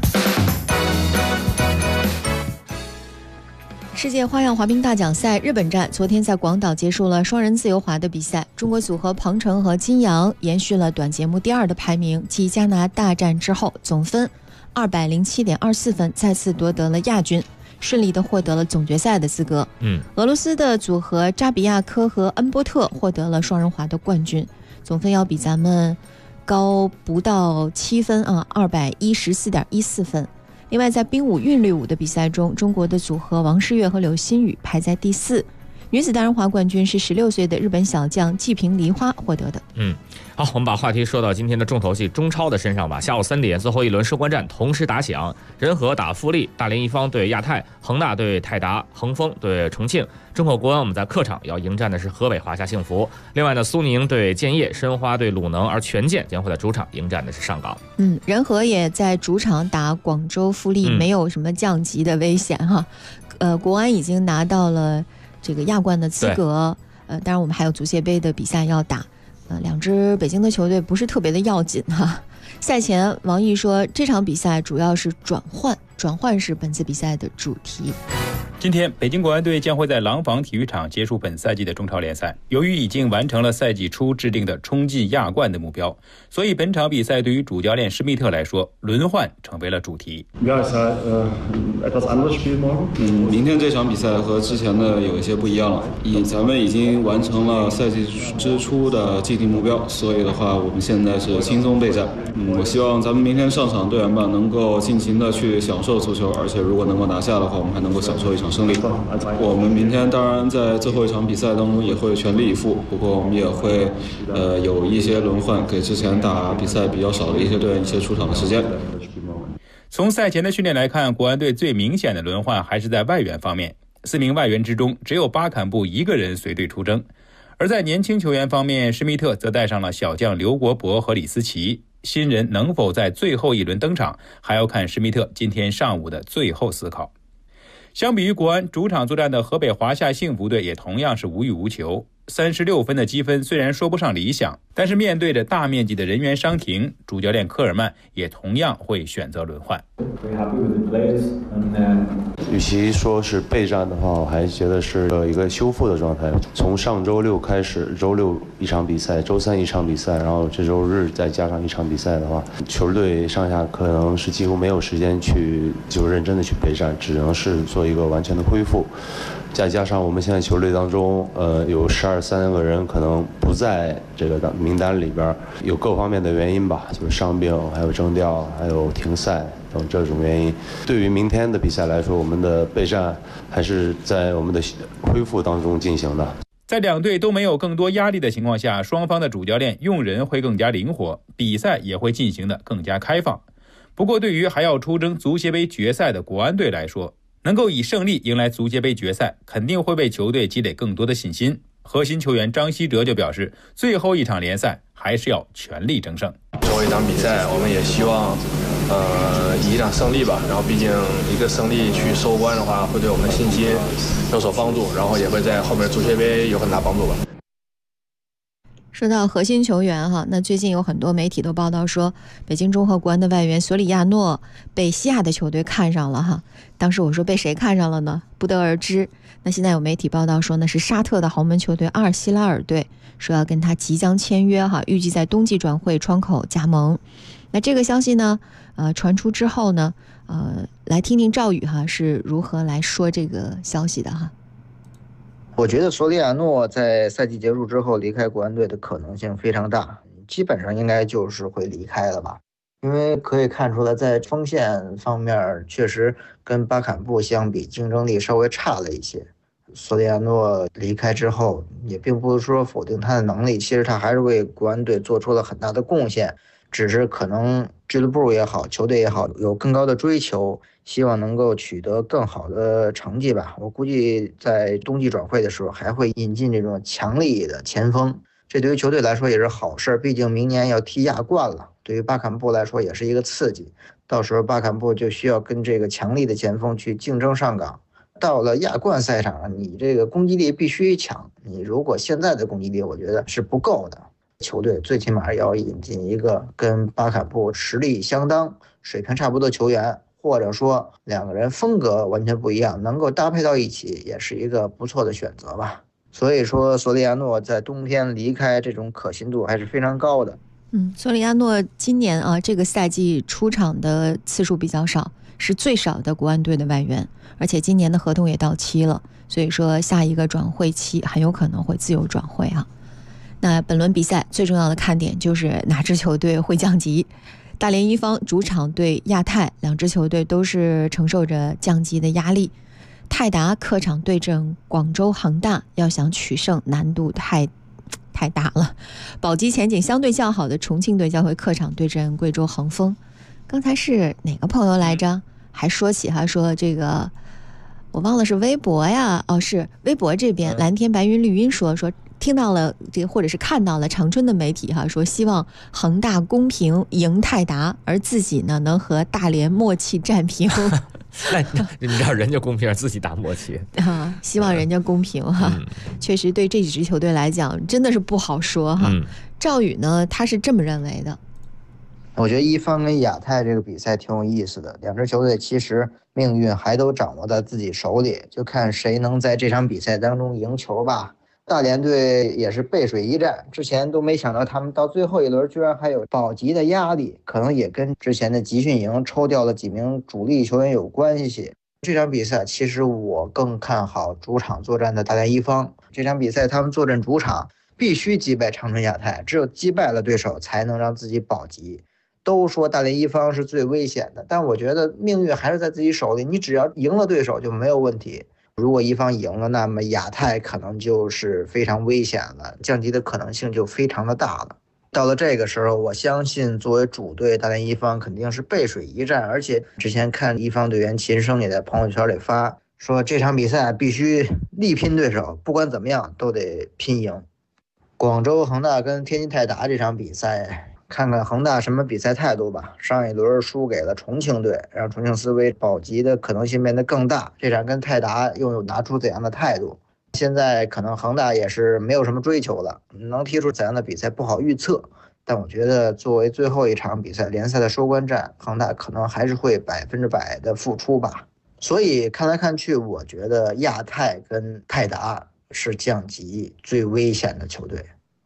世界花样滑冰大奖赛日本站昨天在广岛结束了双人自由滑的比赛，中国组合彭程和金阳延续了短节目第2的排名，继加拿大站之后总分207.24分，再次夺得了亚军。 顺利的获得了总决赛的资格。俄罗斯的组合扎比亚科和恩波特获得了双人滑的冠军，总分要比咱们高不到7分啊，214.14分。另外在冰舞韵律舞的比赛中，中国的组合王诗玥和柳鑫宇排在第4。女子单人滑冠军是16岁的日本小将纪平梨花获得的。 好，我们把话题说到今天的重头戏中超的身上吧。下午3点，最后一轮收官战同时打响，人和打富力，大连一方对亚泰，恒大对泰达，恒丰对重庆。中国国安我们在客场要迎战的是河北华夏幸福。另外呢，苏宁对建业，申花对鲁能，而权健将会在主场迎战的是上港。 人和也在主场打广州富力，没有什么降级的危险哈。国安已经拿到了这个亚冠的资格，当然我们还有足协杯的比赛要打。两支北京的球队不是特别的要紧哈。赛前王毅说，这场比赛主要是转换是本次比赛的主题。 今天北京国安队将会在廊坊体育场结束本赛季的中超联赛。由于已经完成了赛季初制定的冲进亚冠的目标，所以本场比赛对于主教练施密特来说，轮换成为了主题。 明天这场比赛和之前的有一些不一样了，咱们已经完成了赛季之初的既定目标，所以的话我们现在是轻松备战。我希望咱们明天上场队员们能够尽情的去享受足球，而且如果能够拿下的话，我们还能够享受一场胜利。我们明天当然在最后一场比赛当中也会全力以赴，不过我们也会有一些轮换，给之前打比赛比较少的一些队员一些出场的时间。 从赛前的训练来看，国安队最明显的轮换还是在外援方面，4名外援之中只有巴坎布一个人随队出征。而在年轻球员方面，施密特则带上了小将刘国博和李思齐。新人能否在最后一轮登场，还要看施密特今天上午的最后思考。相比于国安，主场作战的河北华夏幸福队也同样是无欲无求。36分的积分虽然说不上理想，但是面对着大面积的人员伤停，主教练科尔曼也同样会选择轮换。 与其说是备战的话，我还觉得是一个修复的状态。从上周六开始，周六一场比赛，周三一场比赛，然后这周日再加上一场比赛的话，球队上下可能是几乎没有时间去就认真的去备战，只能是做一个完全的恢复。再加上我们现在球队当中，有3个人可能不在这个名单里边，有各方面的原因吧，就是伤病，还有征调，还有停赛等这种原因。对于明天的比赛来说，我们的备战还是在我们的恢复当中进行的。 在两队都没有更多压力的情况下，双方的主教练用人会更加灵活，比赛也会进行的更加开放。不过对于还要出征足协杯决赛的国安队来说，能够以胜利迎来足协杯决赛，肯定会为球队积累更多的信心。核心球员张稀哲就表示，最后一场联赛还是要全力争胜。 最后一场比赛，我们也希望以一场胜利吧，然后毕竟一个胜利去收官的话，会对我们的信心有所帮助，然后也会在后面足协杯有很大帮助吧。 说到核心球员哈，那最近有很多媒体都报道说，北京中赫国安的外援索里亚诺被西亚的球队看上了哈。当时我说被谁看上了呢？不得而知。那现在有媒体报道说呢，是沙特的豪门球队阿尔希拉尔队说要跟他即将签约哈，预计在冬季转会窗口加盟。那这个消息呢，传出之后呢，来听听赵宇哈是如何来说这个消息的哈。 我觉得索里亚诺在赛季结束之后离开国安队的可能性非常大，基本上应该就是会离开了吧。因为可以看出来，在锋线方面确实跟巴坎布相比竞争力稍微差了一些。索里亚诺离开之后，也并不是说否定他的能力，其实他还是为国安队做出了很大的贡献，只是可能俱乐部也好，球队也好，有更高的追求，希望能够取得更好的成绩吧。我估计在冬季转会的时候还会引进这种强力的前锋，这对于球队来说也是好事，毕竟明年要踢亚冠了，对于巴坎布来说也是一个刺激，到时候巴坎布就需要跟这个强力的前锋去竞争上岗。到了亚冠赛场，你这个攻击力必须强，你如果现在的攻击力我觉得是不够的，球队最起码要引进一个跟巴坎布实力相当、水平差不多的球员，或者说两个人风格完全不一样，能够搭配到一起，也是一个不错的选择吧。所以说索里亚诺在冬天离开这种可信度还是非常高的。 索里亚诺今年这个赛季出场的次数比较少， 是最少的国安队的外援，而且今年的合同也到期了，所以说下一个转会期很有可能会自由转会啊。那本轮比赛最重要的看点就是哪支球队会降级。大连一方主场对亚泰，两支球队都是承受着降级的压力。泰达客场对阵广州恒大，要想取胜难度太大了。保级前景相对较好的重庆队将会客场对阵贵州恒丰。刚才是哪个朋友来着？还说起说这个，我忘了是微博呀，是微博这边蓝天白云绿云说听到了这个，或者是看到了长春的媒体说希望恒大公平赢泰达，而自己呢能和大连默契战平。 那你让人家公平，自己打默契希望人家公平确实对这几支球队来讲真的是不好说赵宇呢，他是这么认为的。 我觉得一方跟亚泰这个比赛挺有意思的，两支球队其实命运还都掌握在自己手里，就看谁能在这场比赛当中赢球吧。大连队也是背水一战，之前都没想到他们到最后一轮居然还有保级的压力，可能也跟之前的集训营抽调了几名主力球员有关系。这场比赛其实我更看好主场作战的大连一方，这场比赛他们坐镇主场必须击败长春亚泰，只有击败了对手才能让自己保级。都说大连一方是最危险的，但我觉得命运还是在自己手里，你只要赢了对手就没有问题。如果一方赢了，那么亚泰可能就是非常危险了，降级的可能性就非常的大了。到了这个时候，我相信作为主队大连一方肯定是背水一战，而且之前看一方队员秦升也在朋友圈里发说这场比赛必须力拼对手，不管怎么样都得拼赢。广州恒大跟天津泰达这场比赛，看看恒大什么比赛态度吧。上一轮输给了重庆队，让重庆斯威保级的可能性变得更大。这场跟泰达又有拿出怎样的态度？现在可能恒大也是没有什么追求了，能踢出怎样的比赛不好预测。但我觉得作为最后一场比赛，联赛的收官战，恒大可能还是会100%的付出吧。所以看来看去，我觉得亚泰跟泰达是降级最危险的球队。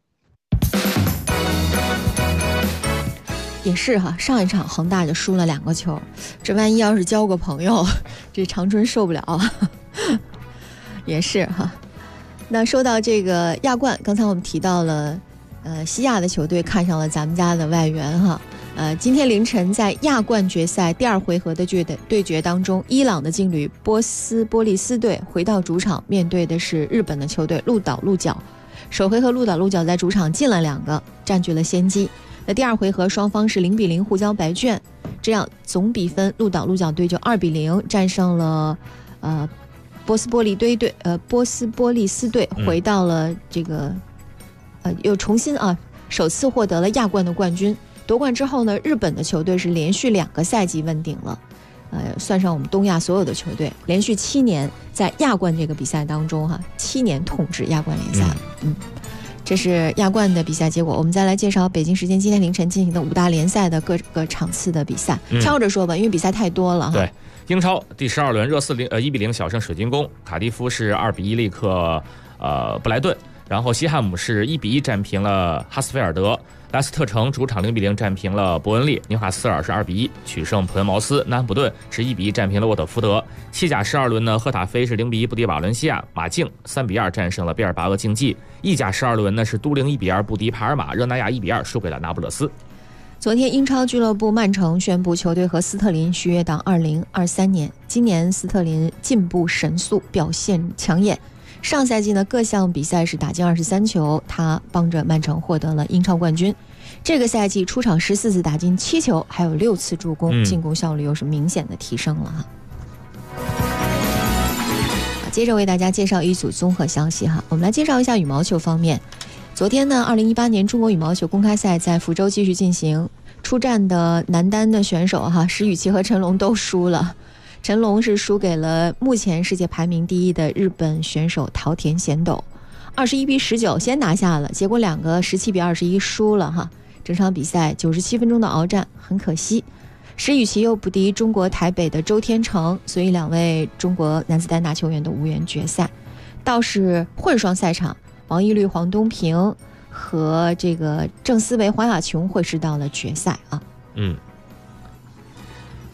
也是上一场恒大就输了2个球，这万一要是交个朋友，这长春受不了了。也是那说到这个亚冠，刚才我们提到了西亚的球队看上了咱们家的外援今天凌晨在亚冠决赛第2回合的对决当中，伊朗的劲旅波斯波利斯队回到主场，面对的是日本的球队鹿岛鹿角。首回合鹿岛鹿角在主场进了2个，占据了先机。那第2回合双方是0-0互交白卷，这样总比分鹿岛鹿角队就2-0战胜了波斯波利斯队，回到了这个又重新首次获得了亚冠的冠军。夺冠之后呢，日本的球队是连续2个赛季问鼎了，算上我们东亚所有的球队，连续7年在亚冠这个比赛当中7年统治亚冠联赛。这是亚冠的比赛结果。我们再来介绍北京时间今天凌晨进行的5大联赛的各个场次的比赛，挑着说吧，因为比赛太多了对，英超第12轮，热刺1-0小胜水晶宫，卡迪夫是2-1力克布莱顿，然后西汉姆是1-1战平了哈斯菲尔德，莱斯特城主场0-0战平了伯恩利，纽卡斯尔是2-1取胜普恩茅斯，南安普顿是1-1战平了沃特福德。西甲12轮呢，赫塔菲是0-1不敌瓦伦西亚，马竞3-2战胜了毕尔巴鄂竞技。意甲12轮呢是都灵1-2不敌帕尔马，热那亚1-2输给了那不勒斯。 昨天英超俱乐部曼城宣布球队和斯特林续约到2023年。今年斯特林进步神速，表现抢眼。上赛季呢，各项比赛是打进23球，他帮着曼城获得了英超冠军。这个赛季出场14次打进7球，还有6次助攻，进攻效率又是明显的提升了接着为大家介绍一组综合消息我们来介绍一下羽毛球方面。昨天呢，2018年中国羽毛球公开赛在福州继续进行，出战的男单的选手石宇奇和陈龙都输了。陈龙是输给了目前世界排名第1的日本选手桃田贤斗，21-19先拿下了，结果2个17-21输了整场比赛97分钟的鏖战，很可惜。石宇奇又不敌中国台北的周天成，所以2位中国男子单打球员都无缘决赛。倒是混双赛场，王懿律、黄东萍和这个郑思维、黄雅琼会师到了决赛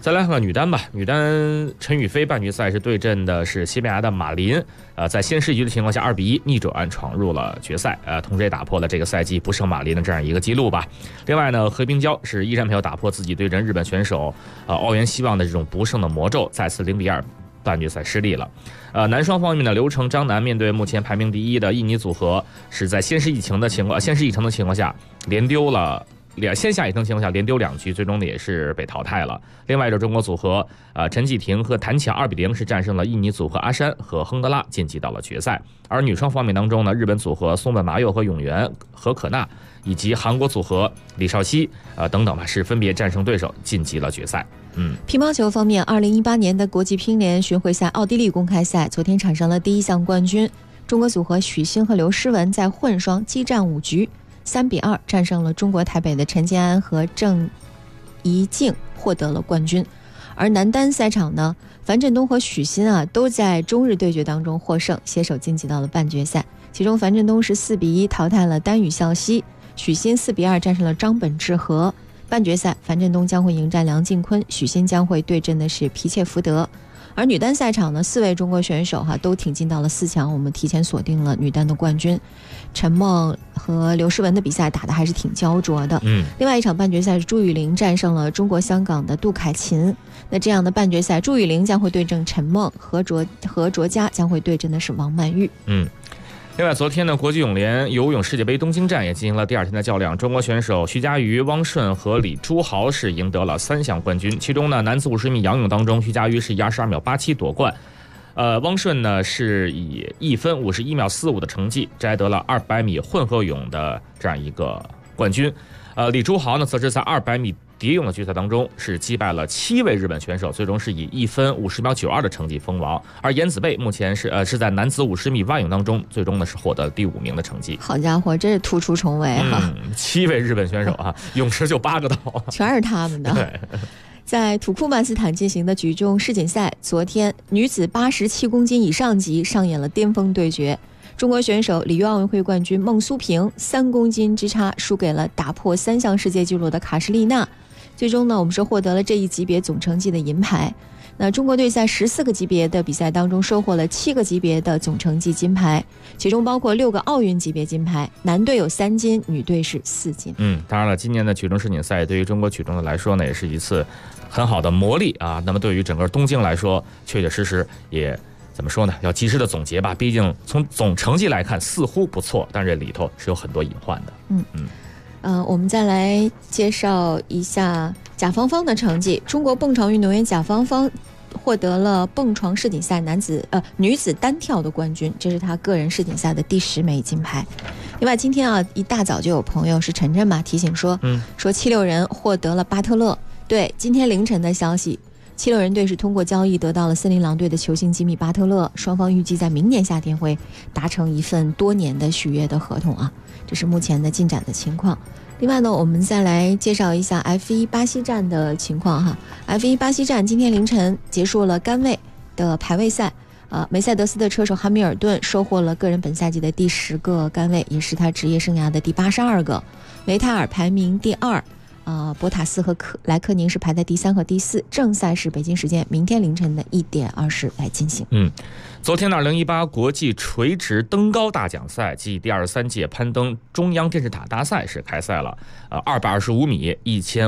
再来看女单吧，女单陈雨菲半决赛是对阵的是西班牙的马林，在先失一局的情况下2-1逆转闯入了决赛，同时也打破了这个赛季不胜马林的这样一个记录吧。另外呢，何冰娇是依然没有打破自己对阵日本选手奥原希望的这种不胜的魔咒，再次0-2半决赛失利了。男双方面的刘成、张楠面对目前排名第一的印尼组合，是在先失一城的情况下连丢了。先下一城情况下连丢2局，最终呢也是被淘汰了。另外，这中国组合陈继婷和谭巧2-0是战胜了印尼组合阿山和亨德拉，晋级到了决赛。而女双方面当中呢，日本组合松本麻佑和永原和可娜，以及韩国组合李绍熙等等吧，是分别战胜对手晋级了决赛。 乒乓球方面，2018年的国际乒联巡回赛奥地利公开赛昨天产生了第一项冠军，中国组合许昕和刘诗雯在混双激战5局。3-2战胜了中国台北的陈建安和郑怡静，获得了冠军。而男单赛场呢，樊振东和许昕都在中日对决当中获胜，携手晋级到了半决赛。其中樊振东是4-1淘汰了丹羽孝希，许昕4-2战胜了张本智和。半决赛樊振东将会迎战梁靖昆，许昕将会对阵的是皮切福德。而女单赛场呢，4位中国选手都挺进到了4强，我们提前锁定了女单的冠军。陈梦和刘诗雯的比赛打得还是挺焦灼的。另外一场半决赛是朱雨玲战胜了中国香港的杜凯琴。那这样的半决赛，朱雨玲将会对阵陈梦，何卓佳将会对阵的是王曼玉。 另外，昨天呢，国际泳联游泳世界杯东京站也进行了第2天的较量。中国选手徐嘉余、汪顺和李朱豪是赢得了3项冠军。其中呢，男子50米仰泳当中，徐嘉余是以22秒87夺冠，汪顺呢是以1分51秒45的成绩摘得了200米混合泳的这样一个冠军。李朱豪呢，则是在200米蝶泳的决赛当中是击败了7位日本选手，最终是以1分50秒92的成绩封王。而颜子贝目前是在男子50米蛙泳当中，最终呢是获得第5名的成绩。 好家伙，真是突出重围哈 ！7位日本选手泳池就8个岛， 全是他们的。 对。 在土库曼斯坦进行的举重世锦赛，昨天女子87公斤以上级上演了巅峰对决。中国选手里约奥运会冠军孟苏萍3公斤之差输给了打破3项世界纪录的卡什丽娜，最终呢，我们是获得了这一级别总成绩的银牌。那中国队在14个级别的比赛当中收获了7个级别的总成绩金牌，其中包括6个奥运级别金牌，男队有3金，女队是4金。 当然了，今年的举重世锦赛对于中国举重的来说呢，也是一次很好的磨砺啊。那么对于整个东京来说，确确实实也怎么说呢？要及时的总结吧。毕竟从总成绩来看似乎不错，但这里头是有很多隐患的。 我们再来介绍一下贾芳芳的成绩。中国蹦床运动员贾芳芳获得了蹦床世锦赛女子单跳的冠军，这是她个人世锦赛的第10枚金牌。另外，今天一大早就有朋友是晨晨吧提醒说76人获得了巴特勒。对，今天凌晨的消息，76人队是通过交易得到了森林狼队的球星吉米巴特勒，双方预计在明年夏天会达成一份多年的续约的合同这是目前的进展的情况。另外呢，我们再来介绍一下 F1 巴西站的情况F1 巴西站今天凌晨结束了杆位的排位赛，梅赛德斯的车手汉密尔顿收获了个人本赛季的第10个杆位，也是他职业生涯的第82个。维泰尔排名第2。博塔斯和莱科宁是排在第3和第4。正赛是北京时间明天凌晨的1点20来进行。 昨天的2018国际垂直登高大奖赛暨第23届攀登中央电视塔大赛是开赛了。225米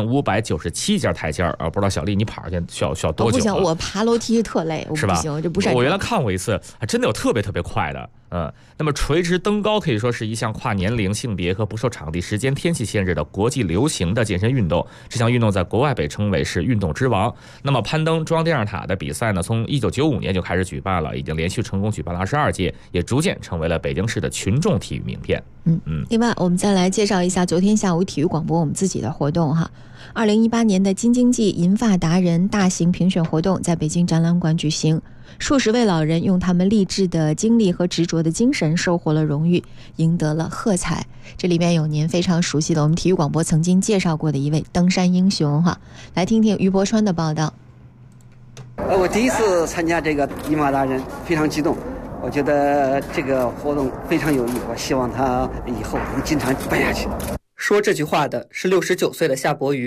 1597阶台阶不知道小丽你跑上去需要多久？ 不行，我爬楼梯是特累，我不行，这不擅长。 我原来看过一次，还真的有特别快的。那么垂直登高可以说是一项跨年龄、性别和不受场地、时间、天气限制的国际流行的健身运动。这项运动在国外被称为是运动之王。那么攀登中央电视塔的比赛呢，从1995年就开始举办了，已经连续成功举办了22届，也逐渐成为了北京市的群众体育名片。 另外我们再来介绍一下昨天下午体育广播我们自己的活动2018年的京津冀银发达人大型评选活动在北京展览馆举行，数十位老人用他们励志的经历和执着的精神收获了荣誉，赢得了喝彩。这里面有您非常熟悉的我们体育广播曾经介绍过的一位登山英雄来听听于伯川的报道。 我第一次参加这个银发达人，非常激动。我觉得这个活动非常有意义，我希望他以后能经常办下去。 说这句话的是69岁的夏伯渝。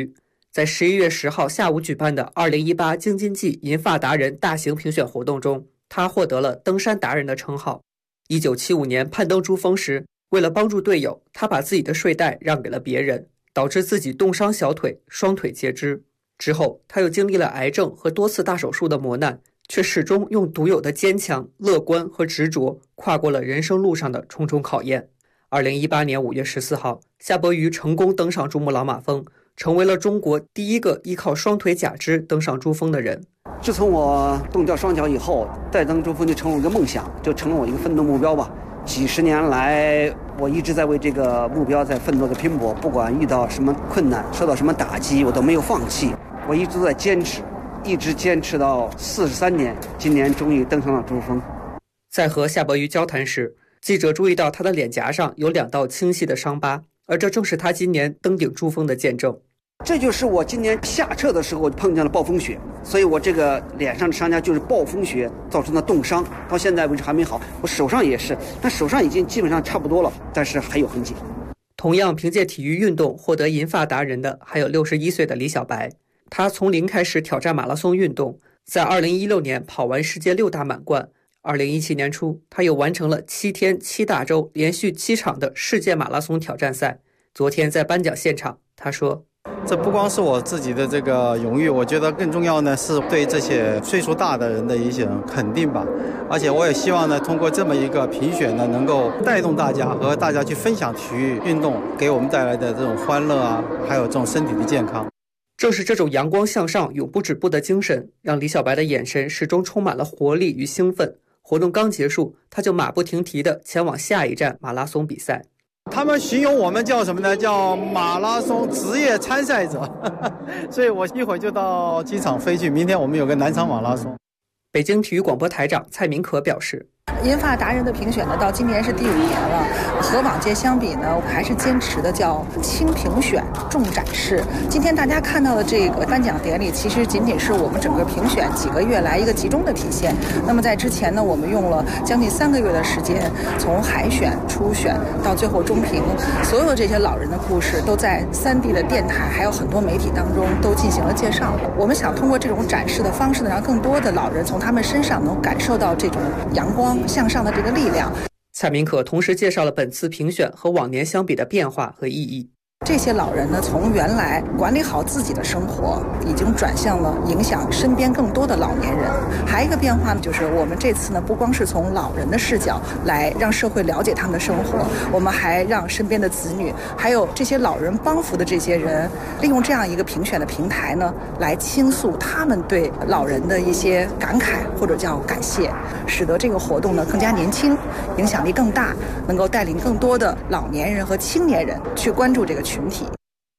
在11月10号下午举办的2018京津冀银发达人大型评选活动中，他获得了登山达人的称号。1975年攀登珠峰时，为了帮助队友，他把自己的睡袋让给了别人，导致自己冻伤小腿，双腿截肢。之后，他又经历了癌症和多次大手术的磨难，却始终用独有的坚强、乐观和执着，跨过了人生路上的重重考验。2018年5月14号，夏伯渝成功登上珠穆朗玛峰，成为了中国第一个依靠双腿假肢登上珠峰的人。 自从我冻掉双脚以后，再登珠峰就成为一个梦想，就成了我一个奋斗目标吧。几十年来，我一直在为这个目标在奋斗的拼搏，不管遇到什么困难，受到什么打击，我都没有放弃。我一直都在坚持，一直坚持到43年，今年终于登上了珠峰。 在和夏伯渝交谈时，记者注意到他的脸颊上有2道清晰的伤疤，而这正是他今年登顶珠峰的见证。 这就是我今年下撤的时候碰见了暴风雪，所以我这个脸上的伤疤就是暴风雪造成的冻伤，到现在为止还没好。我手上也是，但手上已经基本上差不多了，但是还有痕迹。 同样凭借体育运动获得银发达人的还有61岁的李小白。他从零开始挑战马拉松运动，在2016年跑完世界6大满贯。2017年初，他又完成了7天7大洲连续7场的世界马拉松挑战赛。昨天在颁奖现场，他说：“ 这不光是我自己的这个荣誉，我觉得更重要呢是对这些岁数大的人的一些肯定吧。而且我也希望呢，通过这么一个评选呢，能够带动大家和大家去分享体育运动给我们带来的这种欢乐啊，还有这种身体的健康。” 正是这种阳光向上、永不止步的精神，让李小白的眼神始终充满了活力与兴奋。活动刚结束，他就马不停蹄地前往下一站马拉松比赛。 他们形容我们叫什么呢？叫马拉松职业参赛者。所以我一会儿就到机场飞去，明天我们有个南昌马拉松。 北京体育广播台长蔡明可表示， 银发达人的评选呢，到今年是第5年了。和往届相比呢，还是坚持的叫轻评选重展示。今天大家看到的这个颁奖典礼，其实仅仅是我们整个评选几个月来一个集中的体现。那么在之前呢，我们用了将近3个月的时间，从海选、初选到最后中评，所有的这些老人的故事都在3D 的电台还有很多媒体当中都进行了介绍。我们想通过这种展示的方式呢，让更多的老人从他们身上能感受到这种阳光向上的这个力量。 蔡明可同时介绍了本次评选和往年相比的变化和意义。 这些老人呢，从原来管理好自己的生活，已经转向了影响身边更多的老年人。还有一个变化呢，就是我们这次呢，不光是从老人的视角来让社会了解他们的生活，我们还让身边的子女，还有这些老人帮扶的这些人，利用这样一个评选的平台呢，来倾诉他们对老人的一些感慨或者叫感谢，使得这个活动呢更加年轻，影响力更大，能够带领更多的老年人和青年人去关注这个群体。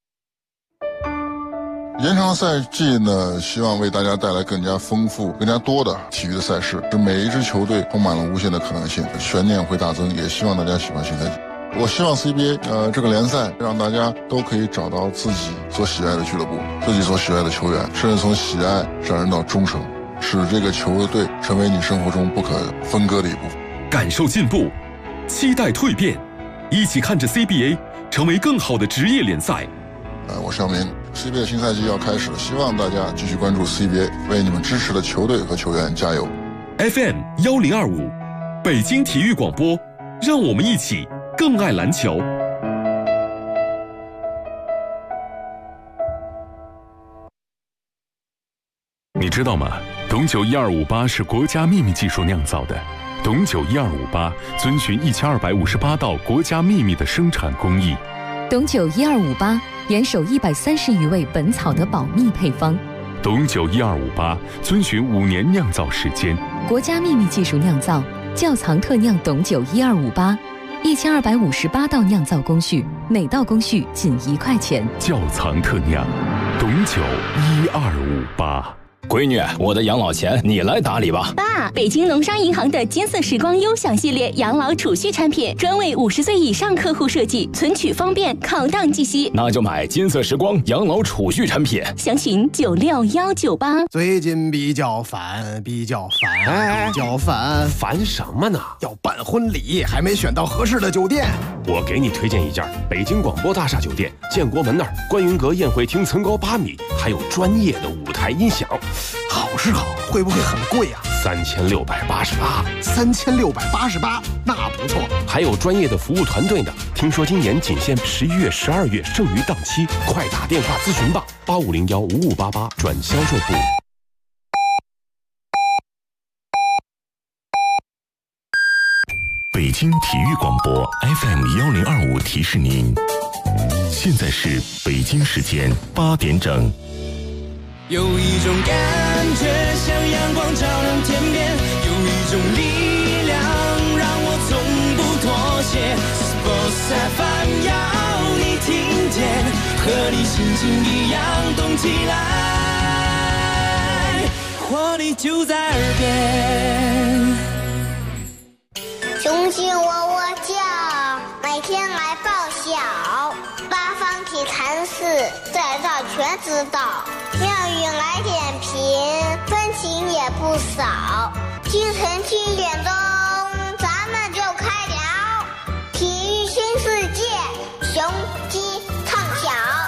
延长赛季呢，希望为大家带来更加丰富、更加多的体育的赛事，使每一支球队充满了无限的可能性，悬念会大增。也希望大家喜欢新赛季。我希望 CBA 这个联赛让大家都可以找到自己所喜爱的俱乐部，自己所喜爱的球员，甚至从喜爱上升到忠诚，使这个球队成为你生活中不可分割的一部分。 感受进步，期待蜕变，一起看着 CBA 成为更好的职业联赛。 我是肖明。CBA 新赛季要开始了，希望大家继续关注 CBA， 为你们支持的球队和球员加油。 FM 1025，北京体育广播，让我们一起更爱篮球。你知道吗？董酒1258是国家秘密技术酿造的。董酒1258遵循1258道国家秘密的生产工艺。 董酒1258严守130余味本草的保密配方。 董酒1258遵循5年酿造时间， 国家秘密技术酿造，窖藏特酿董酒1258，1258道酿造工序，每道工序仅1块钱。 窖藏特酿，董酒1258。 闺女，我的养老钱你来打理吧。 爸，北京农商银行的金色时光优享系列养老储蓄产品，专为50岁以上客户设计，存取方便，靠档计息。 那就买金色时光养老储蓄产品， 详询96198。 最近比较烦， 烦什么呢？ 要办婚礼，还没选到合适的酒店。 我给你推荐一家北京广播大厦酒店，建国门那儿观云阁宴会厅层高8米，还有专业的舞台音响。 好是好，会不会很贵啊？3688，那不错。 还有专业的服务团队呢。听说今年仅限11月、12月剩余档期，快打电话咨询吧，85015588转销售部。 北京体育广播 FM1025提示您，现在是北京时间8点整。 有一种感觉像阳光照亮天边，有一种力量让我从不妥协。Sports FM 要你听见，和你心情一样动起来，活力就在耳边。 雄心窝窝叫，每天来报晓，八方体禅寺再造全知道。妙语来点评，分情也不少。京城7点钟，咱们就开聊。体育新世界，雄鸡唱响。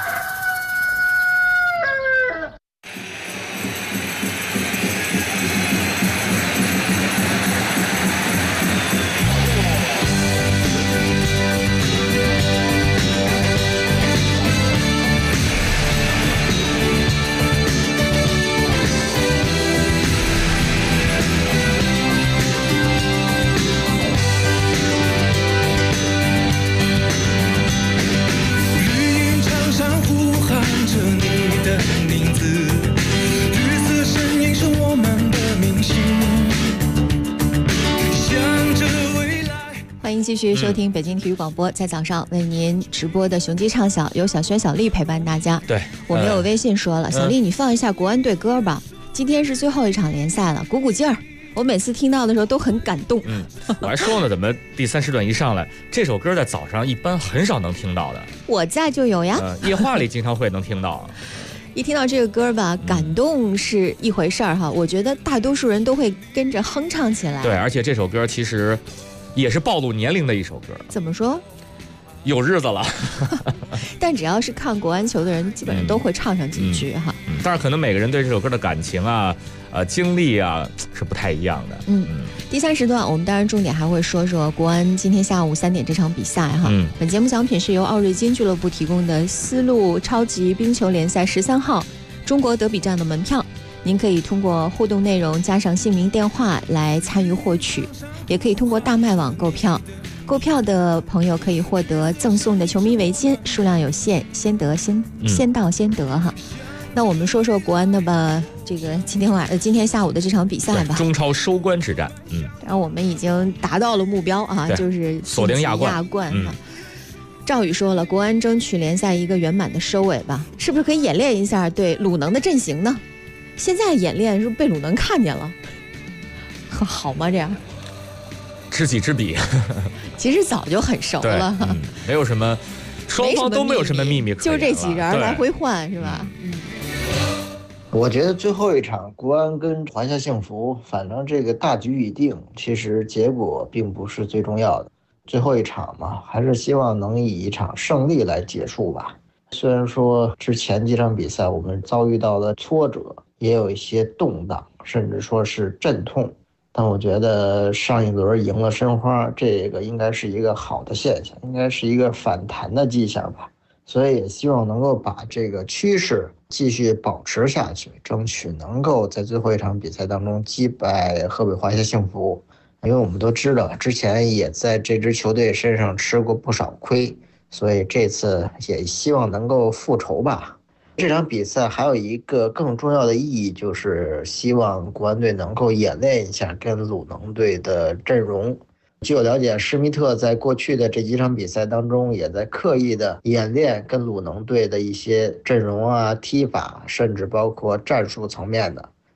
欢迎继续收听北京体育广播，在早上为您直播的雄鸡唱响，由小轩、小丽陪伴大家。 对， 我们有微信说了，小丽你放一下国安队歌吧，今天是最后一场联赛了，鼓鼓劲儿。我每次听到的时候都很感动。 我还说呢，怎么第3时段一上来，这首歌在早上一般很少能听到的。 我在就有呀， 夜话里经常会能听到。 一听到这个歌吧，感动是一回事儿哈，我觉得大多数人都会跟着哼唱起来。 对，而且这首歌其实也是暴露年龄的一首歌。 怎么说？ 有日子了。 但只要是看国安球的人，基本上都会唱上几句哈。 但是可能每个人对这首歌的感情啊、经历啊是不太一样的。 第3时段我们当然重点还会说说国安今天下午3点这场比赛哈。本节目奖品是由奥瑞金俱乐部提供的丝路超级冰球联赛13号中国德比站的门票，您可以通过互动内容加上姓名电话来参与获取，也可以通过大麦网购票。购票的朋友可以获得赠送的球迷围巾，数量有限，先到先得哈。那我们说说国安的吧，这个今天下午的这场比赛吧， 中超收官之战。 然后我们已经达到了目标啊，就是锁定亚冠。赵宇说了，国安争取联赛一个圆满的收尾吧，是不是可以演练一下对鲁能的阵型呢？现在演练是不是被鲁能看见了？好吗？这样？ 知己知彼， 其实早就很熟了， 没有什么，双方都没有什么秘密可言， 就这几人来回换是吧？ 我觉得最后一场国安跟华夏幸福，反正这个大局已定，其实结果并不是最重要的。最后一场嘛，还是希望能以一场胜利来结束吧。虽然说之前几场比赛我们遭遇到了挫折，也有一些动荡，甚至说是阵痛。但我觉得上一轮赢了申花，这个应该是一个好的现象，应该是一个反弹的迹象吧。所以也希望能够把这个趋势继续保持下去，争取能够在最后一场比赛当中击败河北华夏幸福。因为我们都知道，之前也在这支球队身上吃过不少亏，所以这次也希望能够复仇吧。这场比赛还有一个更重要的意义，就是希望国安队能够演练一下跟鲁能队的阵容。据我了解，施密特在过去的这几场比赛当中，也在刻意的演练跟鲁能队的一些阵容啊、踢法，甚至包括战术层面的。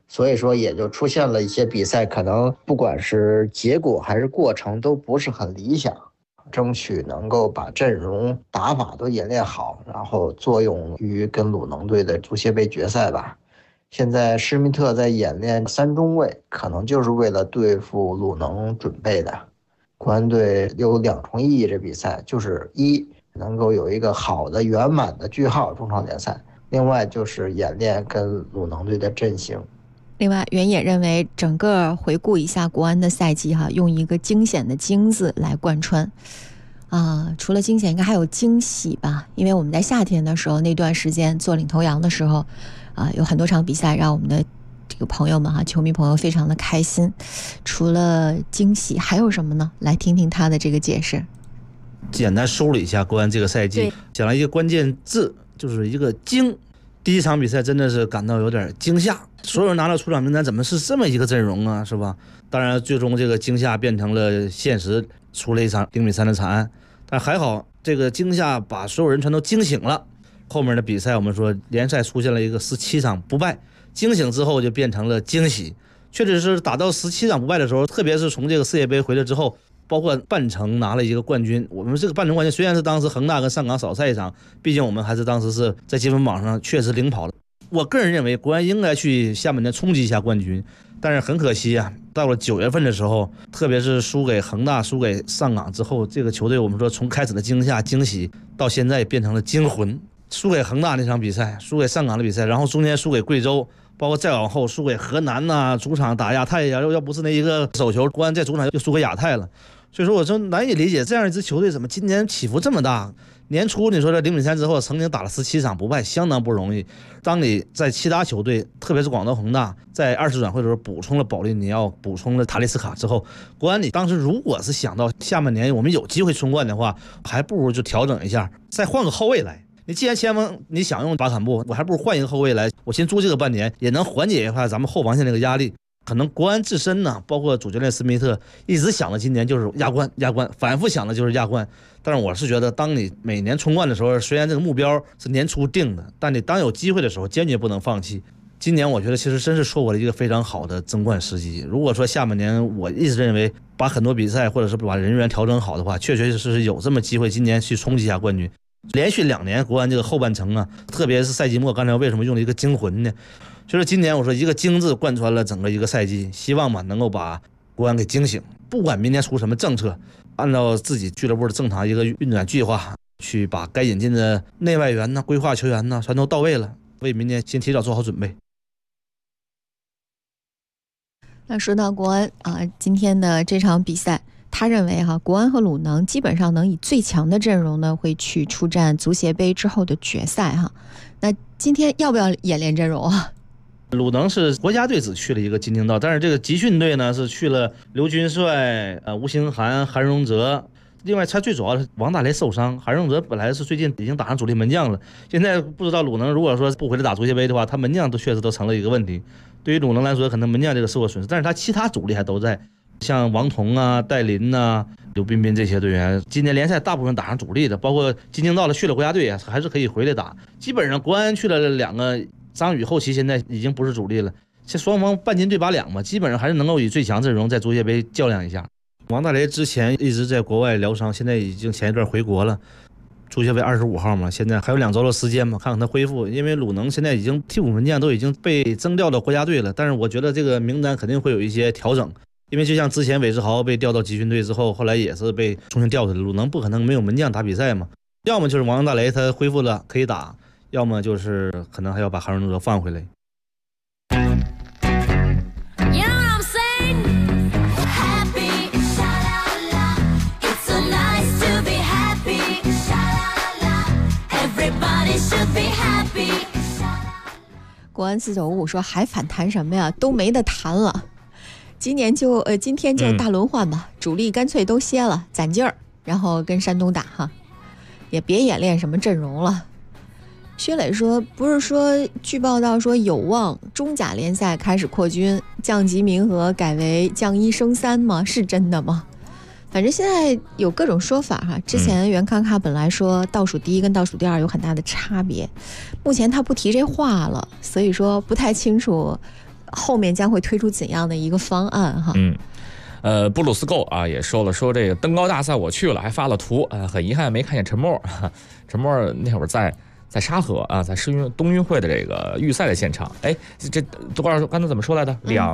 所以说也就出现了一些比赛可能不管是结果还是过程都不是很理想，争取能够把阵容打法都演练好，然后作用于跟鲁能队的足协杯决赛吧。现在施密特在演练3中卫，可能就是为了对付鲁能准备的。国安队有2重意义，这比赛就是一能够有一个好的圆满的句号中超联赛，另外就是演练跟鲁能队的阵型。 另外，袁野认为整个回顾一下国安的赛季用一个惊险的惊字来贯穿除了惊险应该还有惊喜吧，因为我们在夏天的时候那段时间做领头羊的时候有很多场比赛让我们的这个朋友们球迷朋友非常的开心。除了惊喜还有什么呢？来听听他的这个解释。 简单梳理一下国安这个赛季，讲了一个关键字，就是一个惊。第一场比赛真的是感到有点惊吓，所有人拿到出场名单，怎么是这么一个阵容啊，是吧？当然最终这个惊吓变成了现实，出了一场0-3的惨案，但还好这个惊吓把所有人全都惊醒了。后面的比赛我们说联赛出现了一个17场不败，惊醒之后就变成了惊喜，确实是打到17场不败的时候，特别是从这个世界杯回来之后，包括半程拿了一个冠军。我们这个半程冠军虽然是当时恒大跟上港少赛一场，毕竟我们还是当时是在积分榜上确实领跑了。我个人认为国安应该去下半年冲击一下冠军，但是很可惜到了9月份的时候，特别是输给恒大输给上港之后，这个球队我们说从开始的惊吓惊喜到现在变成了惊魂。输给恒大那场比赛，输给上港的比赛，然后中间输给贵州，包括再往后输给河南主场打亚太要不是那一个手球，国安在主场又输给亚太了。所以说我就难以理解这样一支球队怎么今年起伏这么大。年初你说这0-3之后曾经打了17场不败，相当不容易。当你在其他球队特别是广州恒大在20次转会的时候补充了保利尼奥，补充了塔利斯卡之后，国安你当时如果是想到下半年我们有机会冲冠的话，还不如就调整一下，再换个后卫来。你既然前锋你想用巴坎布，我还不如换一个后卫来，我先租这个半年，也能缓解一下咱们后防线那个压力。可能国安自身呢，包括主教练斯密特一直想的今年就是亚冠，反复想的就是亚冠。但是我是觉得，当你每年冲冠的时候，虽然这个目标是年初定的，但你当有机会的时候，坚决不能放弃。今年我觉得其实真是错过了一个非常好的争冠时机。如果说下半年我一直认为把很多比赛或者是把人员调整好的话，确确实实有这么机会今年去冲击一下冠军。连续2年国安这个后半程特别是赛季末，刚才为什么用了一个惊魂呢？就是今年我说一个惊字贯穿了整个一个赛季，希望能够把国安给惊醒，不管明年出什么政策，按照自己俱乐部的正常一个运转计划，去把该引进的内外援规划球员全都到位了，为明年先提早做好准备。 那说到国安今天的这场比赛，他认为国安和鲁能基本上能以最强的阵容会去出战足协杯之后的决赛那今天要不要演练阵容鲁能是国家队只去了一个金京道，但是这个集训队呢是去了刘军帅、吴兴涵、韩荣哲。另外他最主要的是王大雷受伤，韩荣哲本来是最近已经打上主力门将了，现在不知道鲁能如果说不回来打足协杯的话，他门将都确实都成了一个问题。对于鲁能来说，可能门将这个受过损失，但是他其他主力还都在，像王彤戴林刘彬彬这些队员，今年联赛大部分打上主力的，包括金京道的去了国家队还是可以回来打。基本上国安去了2个，张宇后期现在已经不是主力了，这双方半斤对8两嘛，基本上还是能够以最强阵容在足协杯较量一下。王大雷之前一直在国外疗伤，现在已经前一段回国了，足协杯25号嘛，现在还有2周的时间嘛，看看他恢复。因为鲁能现在已经替补门将都已经被征调到国家队了，但是我觉得这个名单肯定会有一些调整，因为就像之前韦世豪被调到集训队之后，后来也是被重新调出来，鲁能不可能没有门将打比赛嘛，要么就是王大雷他恢复了可以打，要么就是可能还要把韩荣哲放回来。 国安4955说还反弹什么呀，都没得谈了，今天就大轮换吧，主力干脆都歇了，攒劲儿，然后跟山东打也别演练什么阵容了。薛磊说，不是说据报道说有望中甲联赛开始扩军，降级名额改为降1升3吗？是真的吗？反正现在有各种说法之前袁康卡本来说倒数第1跟倒数第2有很大的差别，目前他不提这话了，所以说不太清楚后面将会推出怎样的一个方案哈。 布鲁斯购啊也说了，说这个登高大赛我去了，还发了图，很遗憾没看见陈默。陈默那会儿在沙河啊，在冬运会的这个预赛的现场。哎，这多少？刚才怎么说来的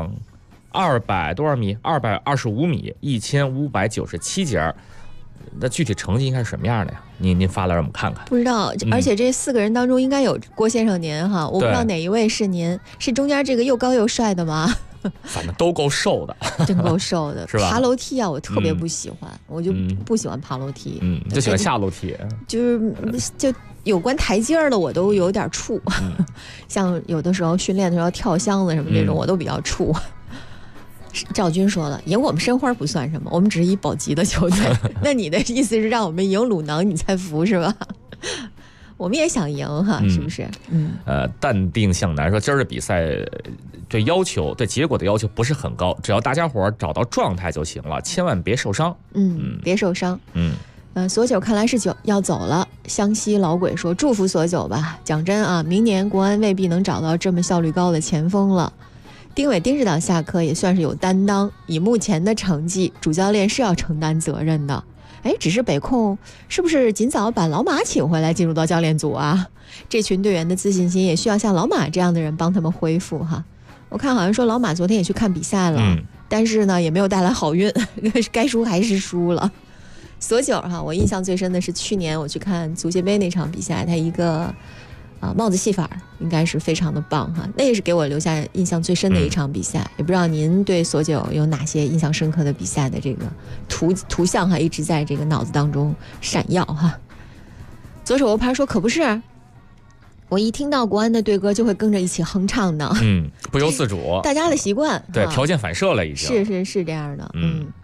？200多少米？225米，1597节。那具体成绩应该是什么样的呀？您发来让我们看看。 不知道，而且这4个人当中应该有郭先生您哈，我不知道哪一位是您，是中间这个又高又帅的吗？ 反正都够瘦的， 真够瘦的， 是吧？ 爬楼梯啊，我特别不喜欢，我就不喜欢爬楼梯， 就喜欢下楼梯， 就有关台阶的我都有点怵，像有的时候训练的时候跳箱子什么这种，我都比较怵。赵军说了，赢我们申花不算什么，我们只是一保级的球队。那你的意思是让我们赢鲁能你才服是吧？我们也想赢哈，是不是？ 淡定向南说，今儿的比赛对结果的要求不是很高，只要大家伙找到状态就行了，千万别受伤。 别受伤。索九看来是要走了。湘西老鬼说，祝福索九吧。讲真啊，明年国安未必能找到这么效率高的前锋了。丁伟丁指导下课也算是有担当，以目前的成绩，主教练是要承担责任的。只是北控是不是尽早把老马请回来进入到教练组啊？这群队员的自信心也需要像老马这样的人帮他们恢复哈。我看好像说老马昨天也去看比赛了，但是呢也没有带来好运，该输还是输了。索九哈，我印象最深的是去年我去看足协杯那场比赛，他一个帽子戏法应该是非常的棒哈，那也是给我留下印象最深的一场比赛。也不知道您对索九有哪些印象深刻的比赛的这个图像哈，一直在这个脑子当中闪耀哈。左手欧盘说，可不是，我一听到国安的队歌就会跟着一起哼唱的， 不由自主， 大家的习惯， 对，条件反射了已经，是这样的。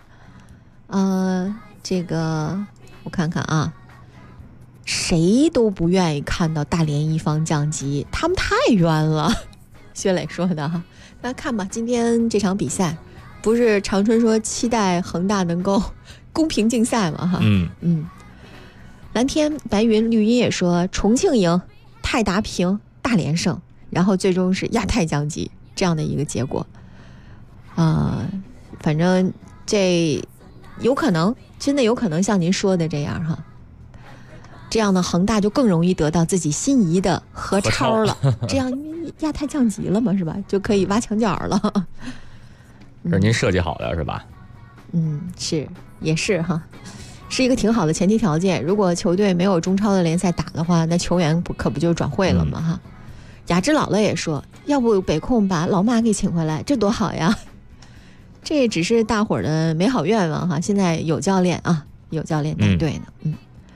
这个我看看啊。谁都不愿意看到大连一方降级，他们太冤了。薛磊说的哈，那看吧，今天这场比赛，不是长春说期待恒大能够公平竞赛嘛哈。蓝天白云绿茵也说重庆赢，泰达平，大连胜，然后最终是亚太降级这样的一个结果。反正这有可能，真的有可能像您说的这样哈。这样呢，恒大就更容易得到自己心仪的何超了。这样因为亚太降级了嘛，是吧？就可以挖墙角了。 是您设计好的是吧？ 也是哈，是一个挺好的前提条件。如果球队没有中超的联赛打的话，那球员可不就转会了吗？哈。雅芝姥姥也说，要不北控把老马给请回来，这多好呀！这只是大伙儿的美好愿望哈。现在有教练啊，有教练带队呢。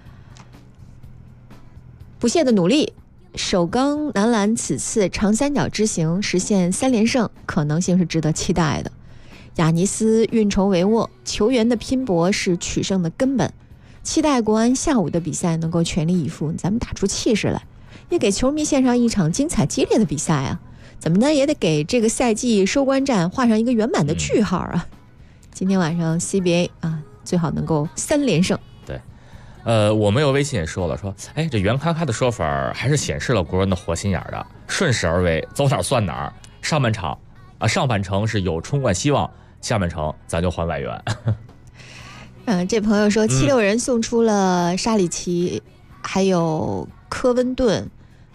不懈的努力，首钢男篮此次长三角之行实现3连胜，可能性是值得期待的。亚尼斯运筹帷幄，球员的拼搏是取胜的根本。期待国安下午的比赛能够全力以赴，咱们打出气势来，也给球迷献上一场精彩激烈的比赛啊！怎么呢，也得给这个赛季收官战画上一个圆满的句号啊！今天晚上 CBA 啊，最好能够3连胜。 我们有微信也说了，说这袁咔咔的说法还是显示了国人的活心眼的，顺势而为，走哪儿算哪儿。上半程是有冲冠希望，下半程咱就还外援。 这朋友说76人送出了沙里奇，还有科温顿，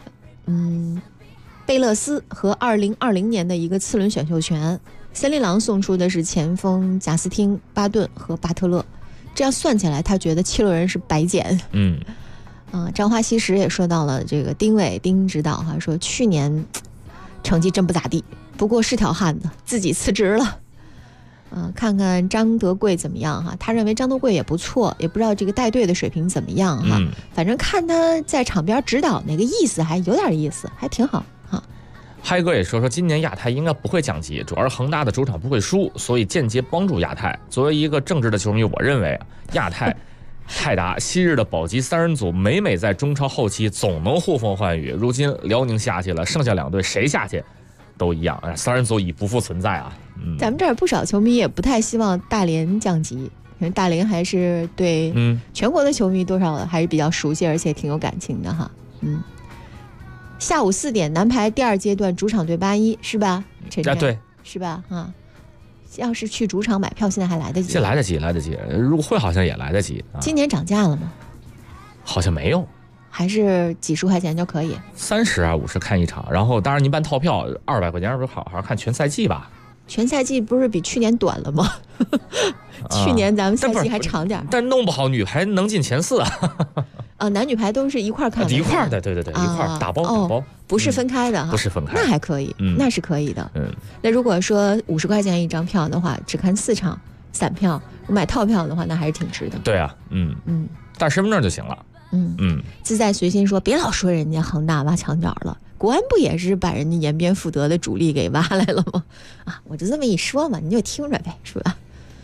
贝勒斯和2020年的一个次轮选秀权。森林狼送出的是前锋贾斯汀、巴顿和巴特勒。这样算起来，他觉得76人是白捡。张花西石也说到了这个丁指导哈，说去年成绩真不咋地，不过是条汉子，自己辞职了。看看张德贵怎么样哈，他认为张德贵也不错，也不知道这个带队的水平怎么样哈。反正看他在场边指导那个意思还有点意思，还挺好哈。 嗨哥也说今年亚太应该不会降级，主要是恒大的主场不会输，所以间接帮助亚太。作为一个正直的球迷，我认为亚太泰达昔日的保级3人组每在中超后期总能呼风唤雨，如今辽宁下去了，剩下2队谁下去都一样，3人组已不复存在啊。 咱们这儿不少球迷也不太希望大连降级，因为大连还是对全国的球迷多少还是比较熟悉，而且挺有感情的哈。 下午4点，男排第2阶段主场对81，是吧？陈晨对， 是吧？啊，要是去主场买票，现在还来得及。 现在来得及，来得及。入会好像也来得及。 今年涨价了吗？ 好像没有， 还是几十块钱就可以 ？30啊50看一场，然后当然您办套票200块钱，不是好好看全赛季吧？ 全赛季不是比去年短了吗？去年咱们赛季还长点， 但弄不好女排能进前4啊！ 男女排都是一块看的， 一块的，对，一块打包， 不是分开的哈， 不是分开， 那还可以，那是可以的。那如果说50块钱一张票的话，只看4场散票，我买套票的话，那还是挺值的。 对啊，带身份证就行了。 自在随心说，别老说人家恒大挖墙角了，国安不也是把人家延边富德的主力给挖来了吗？啊，我就这么一说嘛，你就听着呗，是吧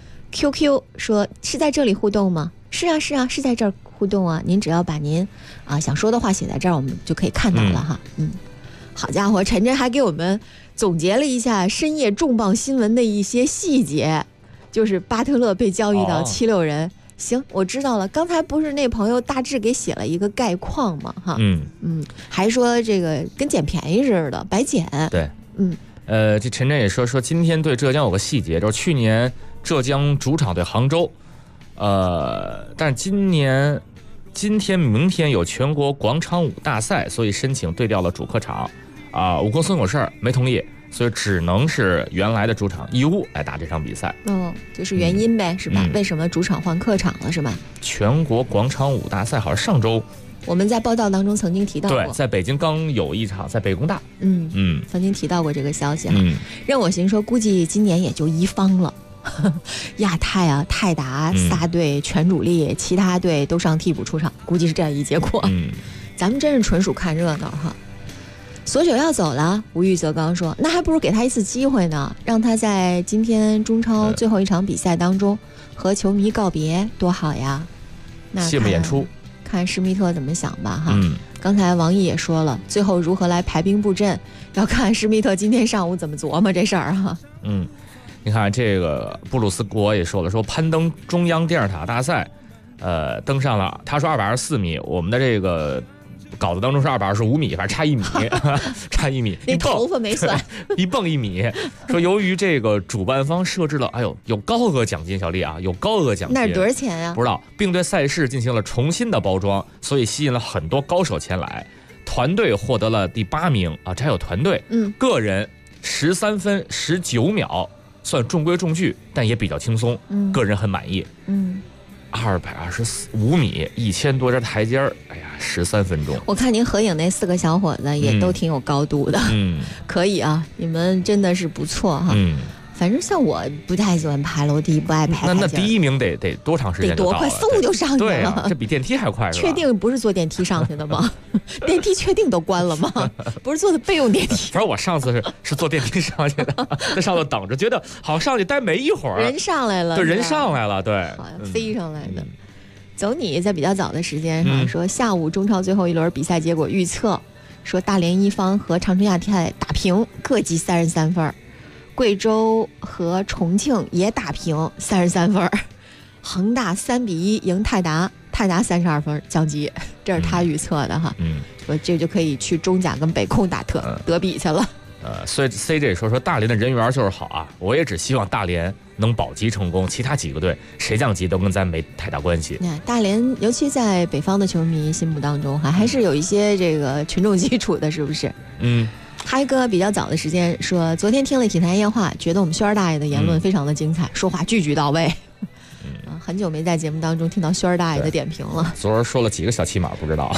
？QQ 说是在这里互动吗？是啊，是在这儿互动啊。您只要把您想说的话写在这儿，我们就可以看到了哈。好家伙，陈真还给我们总结了一下深夜重磅新闻的一些细节，就是巴特勒被交易到76人。行，我知道了。刚才不是那朋友大致给写了一个概况吗？哈，还说这个跟捡便宜似的，白捡。 对，这陈真也说今天对浙江有个细节，就是去年浙江主场对杭州，但是今天明天有全国广场舞大赛，所以申请对调了主客场，武功孙有事没同意。所以只能是原来的主场义乌来打这场比赛。 就是原因呗，是吧？为什么主场换客场了，是吧？ 全国广场舞大赛好像上周我们在报道当中曾经提到过， 对，在北京刚有一场，在北工大， 曾经提到过这个消息哈。让我心说，估计今年也就一方了。亚太啊，泰达仨队全主力，其他队都上替补出场，估计是这样一结果。咱们真是纯属看热闹哈。索九要走了，吴玉泽刚说，那还不如给他一次机会呢，让他在今天中超最后一场比赛当中和球迷告别，多好呀！那谢幕演出， 看施密特怎么想吧哈。刚才王毅也说了，最后如何来排兵布阵，要看施密特今天上午怎么琢磨这事儿哈。 你看这个布鲁斯国也说了，说攀登中央电视塔大赛，登上了，他说224米，我们的这个稿子当中是225米，反正差1米，差1米。 那头发没算， 一蹦1米。说由于这个主办方设置了，有高额奖金，小丽啊，有高额奖金。 那是多少钱呀？ 不知道，并对赛事进行了重新的包装，所以吸引了很多高手前来。团队获得了第8名啊，这还有团队。个人13分19秒，算中规中矩，但也比较轻松。个人很满意。225米，1000多节台阶儿，哎呀，13分钟。 我看您合影那4个小伙子也都挺有高度的，可以啊，你们真的是不错哈。反正像我不太喜欢爬楼梯，不爱爬台阶。 那第1名得多长时间？ 得多快，嗖就上去了。 对啊，这比电梯还快是吧？ 确定不是坐电梯上去的吗？电梯确定都关了吗？不是坐的备用电梯。 反正我上次是坐电梯上去的，在上头等着，觉得好上去待没一会儿， 人上来了， 对，人上来了，对， 好像飞上来的。走你在比较早的时间上说，下午中超最后一轮比赛结果预测，说大连一方和长春亚泰打平，各积33分。贵州和重庆也打平33分，恒大3-1赢泰达，泰达32分降级，这是他预测的哈。说这就可以去中甲跟北控打德比去了。 所以 CJ 说大连的人缘就是好啊，我也只希望大连能保级成功，其他几个队谁降级都跟咱没太大关系。 大连尤其在北方的球迷心目当中还是有一些这个群众基础的，是不是？嗨哥比较早的时间说，昨天听了体坛夜话，觉得我们轩儿大爷的言论非常的精彩，说话句句到位。很久没在节目当中听到轩儿大爷的点评了。 昨儿说了几个小骑马不知道。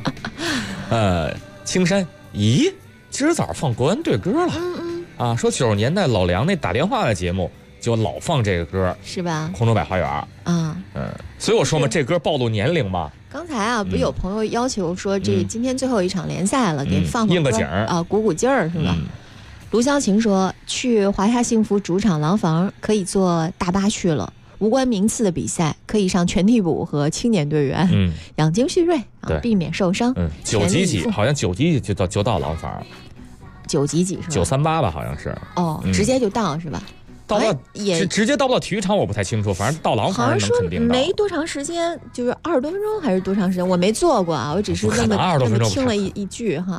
青山，咦，今儿早上放国安队歌了。说90年代老梁那打电话的节目就老放这个歌， 是吧？ 空中百花园所以我说嘛，这歌暴露年龄嘛。 刚才不有朋友要求说，这今天最后一场联赛了，给放应个景儿鼓劲儿是吧？卢潇晴说，去华夏幸福主场廊坊可以坐大巴去了，无关名次的比赛可以上全替补和青年队员，养精蓄锐避免受伤。 9级几，好像9级就到廊坊。 9级几是吧 ？938吧，好像是。 直接就到是吧？ 到不到也直接到不到体育场，我不太清楚。反正到廊坊能肯定到。 没多长时间，就是20多分钟还是多长时间？我没做过啊，我只是那么听了一句哈。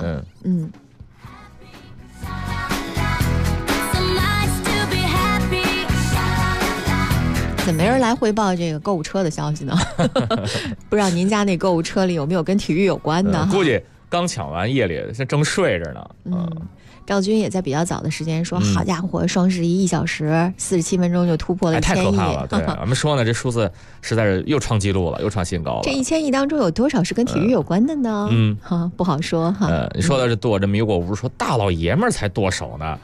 怎么没人来汇报这个购物车的消息呢？不知道您家那购物车里有没有跟体育有关的？ 估计刚抢完，夜里正睡着呢。 赵军也在比较早的时间说：“好家伙，双11 1小时47分钟就突破了1000亿， 太可怕了！”对，我们说呢，这数字实在是又创纪录了，又创新高了。 这1000亿当中有多少是跟体育有关的呢？不好说哈。 你说的是剁着米果屋说大老爷们儿才剁手呢。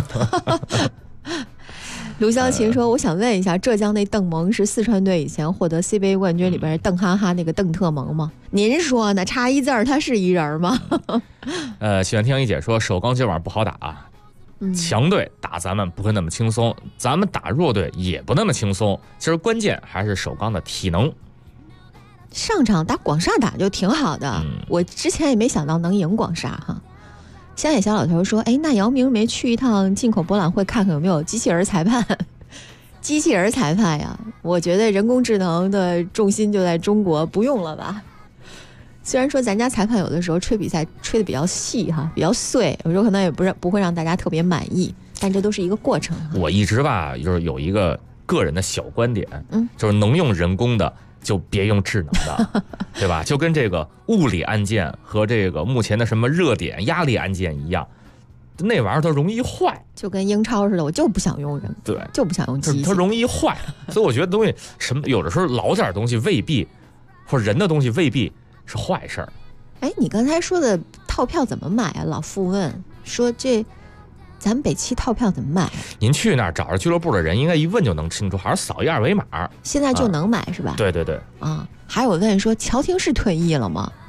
卢潇琴说：“我想问一下，浙江那邓蒙是四川队以前获得 CBA 冠军里边邓哈哈那个邓特蒙吗？您说呢？差一字儿，他是一人吗？” 喜欢听一姐说，首钢今晚不好打，强队打咱们不会那么轻松，咱们打弱队也不那么轻松。其实关键还是首钢的体能。 上场打广厦打就挺好的，我之前也没想到能赢广厦哈。乡野小老头说：“哎，那姚明没去一趟进口博览会看看有没有机器人裁判？机器人裁判呀，我觉得人工智能的重心就在中国，不用了吧？虽然说咱家裁判有的时候吹比赛吹得比较细哈，比较碎，有时候可能也不会让大家特别满意，但这都是一个过程。 我一直吧，就是有一个个人的小观点，就是能用人工的。”就别用智能的，对吧？就跟这个物理按键和这个目前的什么热点压力按键一样，那玩意儿它容易坏， 就跟英超似的，我就不想用人， 对， 就不想用机器， 它容易坏。所以我觉得东西有的时候老点东西未必，或者人的东西未必是坏事儿。 哎，你刚才说的套票怎么买啊？老傅问说这。咱们北汽套票怎么买？ 您去那儿找着俱乐部的人，应该一问就能清楚，还是扫一二维码。 现在就能买是吧？ 对对对。 还有问说乔廷是退役了吗？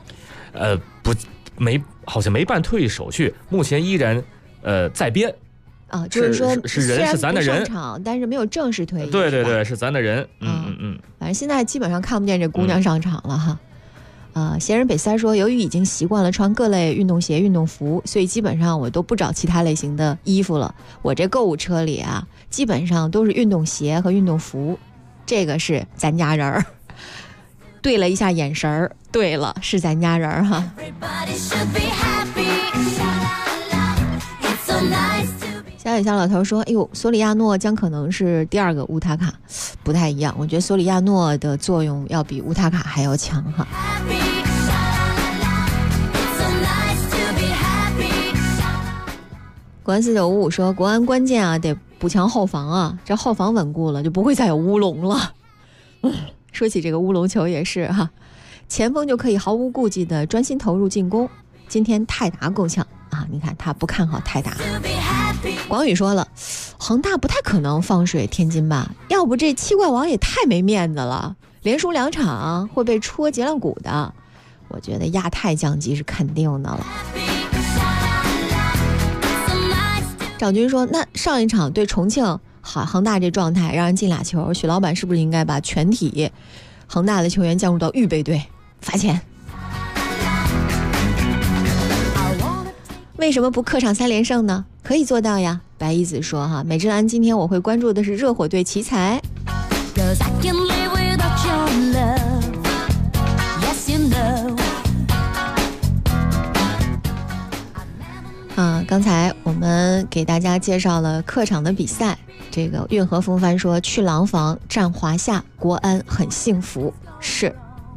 好像没办退役手续，目前依然在编。 就是说是人是咱的人， 上场但是没有正式退役。 对对对，是咱的人。 反正现在基本上看不见这姑娘上场了哈。闲人北三说，由于已经习惯了穿各类运动鞋、运动服，所以基本上我都不找其他类型的衣服了。我这购物车里啊，基本上都是运动鞋和运动服。这个是咱家人儿，对了一下眼神儿，对了，是咱家人儿哈。小野小老头说：“哎呦，索里亚诺将可能是第二个乌塔卡，不太一样。我觉得索里亚诺的作用要比乌塔卡还要强哈。”国安4955说：“国安关键啊，得补强后防啊，这后防稳固了，就不会再有乌龙了。”说起这个乌龙球也是哈，前锋就可以毫无顾忌的专心投入进攻。今天泰达够呛啊！你看他不看好泰达。广宇说了，恒大不太可能放水天津吧？要不这七怪王也太没面子了，连输2场会被戳脊梁骨的。我觉得亚太降级是肯定的了。赵军说，那上一场对重庆恒大这状态让人进2球，许老板是不是应该把全体恒大的球员降入到预备队罚钱？为什么不客场3连胜呢？可以做到呀。白衣子说哈，美芝兰今天我会关注的是热火队奇才。刚才我们给大家介绍了客场的比赛，这个运河风帆说去廊坊战华夏，国安很幸福。是。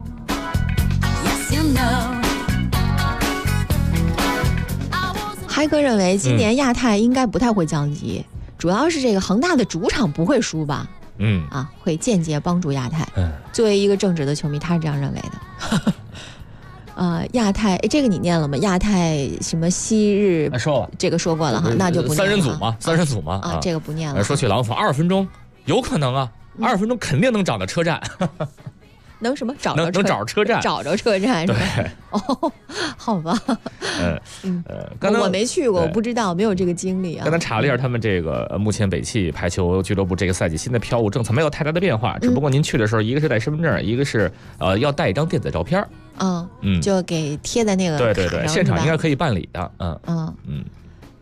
嗨哥认为今年亚太应该不太会降级，主要是这个恒大的主场不会输吧？会间接帮助亚太。作为一个正直的球迷，他是这样认为的。亚太，这个你念了吗？亚太什么昔日说了， 这个说过了哈，那就不念了。 三人组嘛， 这个不念了。 说去廊坊20分钟，有可能啊，20分钟肯定能找到车站。 能什么找着车站？ 找着车站是吧？哦，好吧。我没去过，我不知道，没有这个经历啊。 刚才查了一下，他们这个目前北汽排球俱乐部这个赛季新的票务政策没有太大的变化，只不过您去的时候，一个是带身份证，一个是要带一张电子照片。 就给贴在那个对，现场应该可以办理的。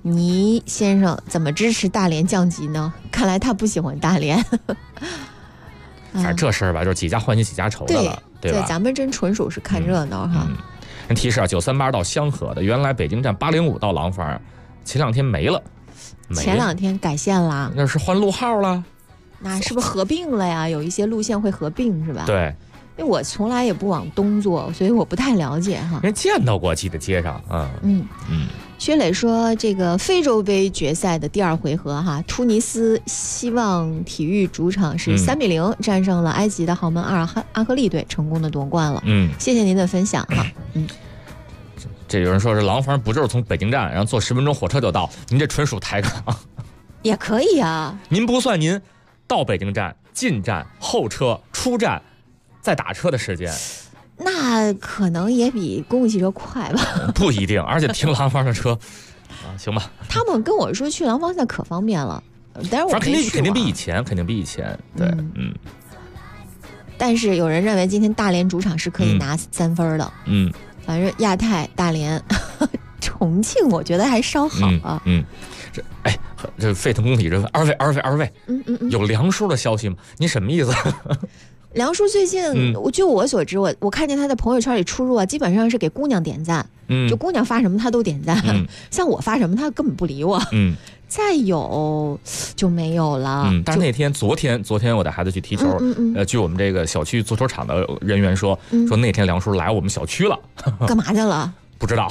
倪先生怎么支持大连降级呢？看来他不喜欢大连。 反正这事儿吧，就是几家欢喜几家愁的了，对吧？ 咱们真纯属是看热闹哈。 人提示啊，938到香河的，原来北京站805到廊坊，前2天没了。 前2天改线了， 那是换路号了。 那是不是合并了呀？有一些路线会合并是吧？ 对。 因为我从来也不往东坐，所以我不太了解哈。 人见到过，记得街上啊。 薛磊说，这个非洲杯决赛的第2回合哈，突尼斯希望体育主场是3-0战胜了埃及的豪门阿赫利队，成功的夺冠了。谢谢您的分享哈。 这有人说是廊坊不就是从北京站，然后坐10分钟火车就到？您这纯属抬杠。 也可以啊。 您不算您到北京站、进站、候车、出站。再打车的时间， 那可能也比公共汽车快吧？ 不一定，而且停廊坊的车，行吧？ 他们跟我说去廊坊现在可方便了，但是我肯定比以前，对， 但是有人认为今天大连主场是可以拿3分的，反正亚太、大连、重庆，我觉得还稍好啊。 这沸腾工体这二位，有梁叔的消息吗？您什么意思？ 梁叔最近，据我所知，我看见他在朋友圈里出入啊，基本上是给姑娘点赞，就姑娘发什么他都点赞，像我发什么他根本不理我，再有就没有了。 但是昨天我带孩子去踢球，据我们这个小区足球场的人员说那天梁叔来我们小区了， 干嘛去了？ 不知道。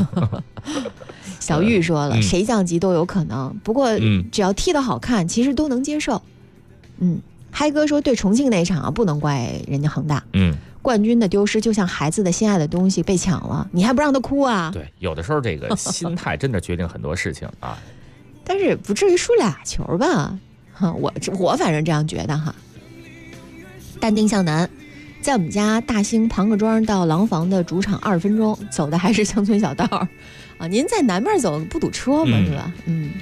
小玉说了，谁降级都有可能，不过只要踢得好看，其实都能接受。嗨哥说，对重庆那场不能怪人家恒大，冠军的丢失就像孩子的心爱的东西被抢了，你还不让他哭啊？ 对，有的时候这个心态真的决定很多事情啊。 但是不至于输2球吧？我反正这样觉得哈。淡定向南，在我们家大兴庞各庄到廊坊的主场20分钟，走的还是乡村小道啊。您在南面走不堵车吗？是吧？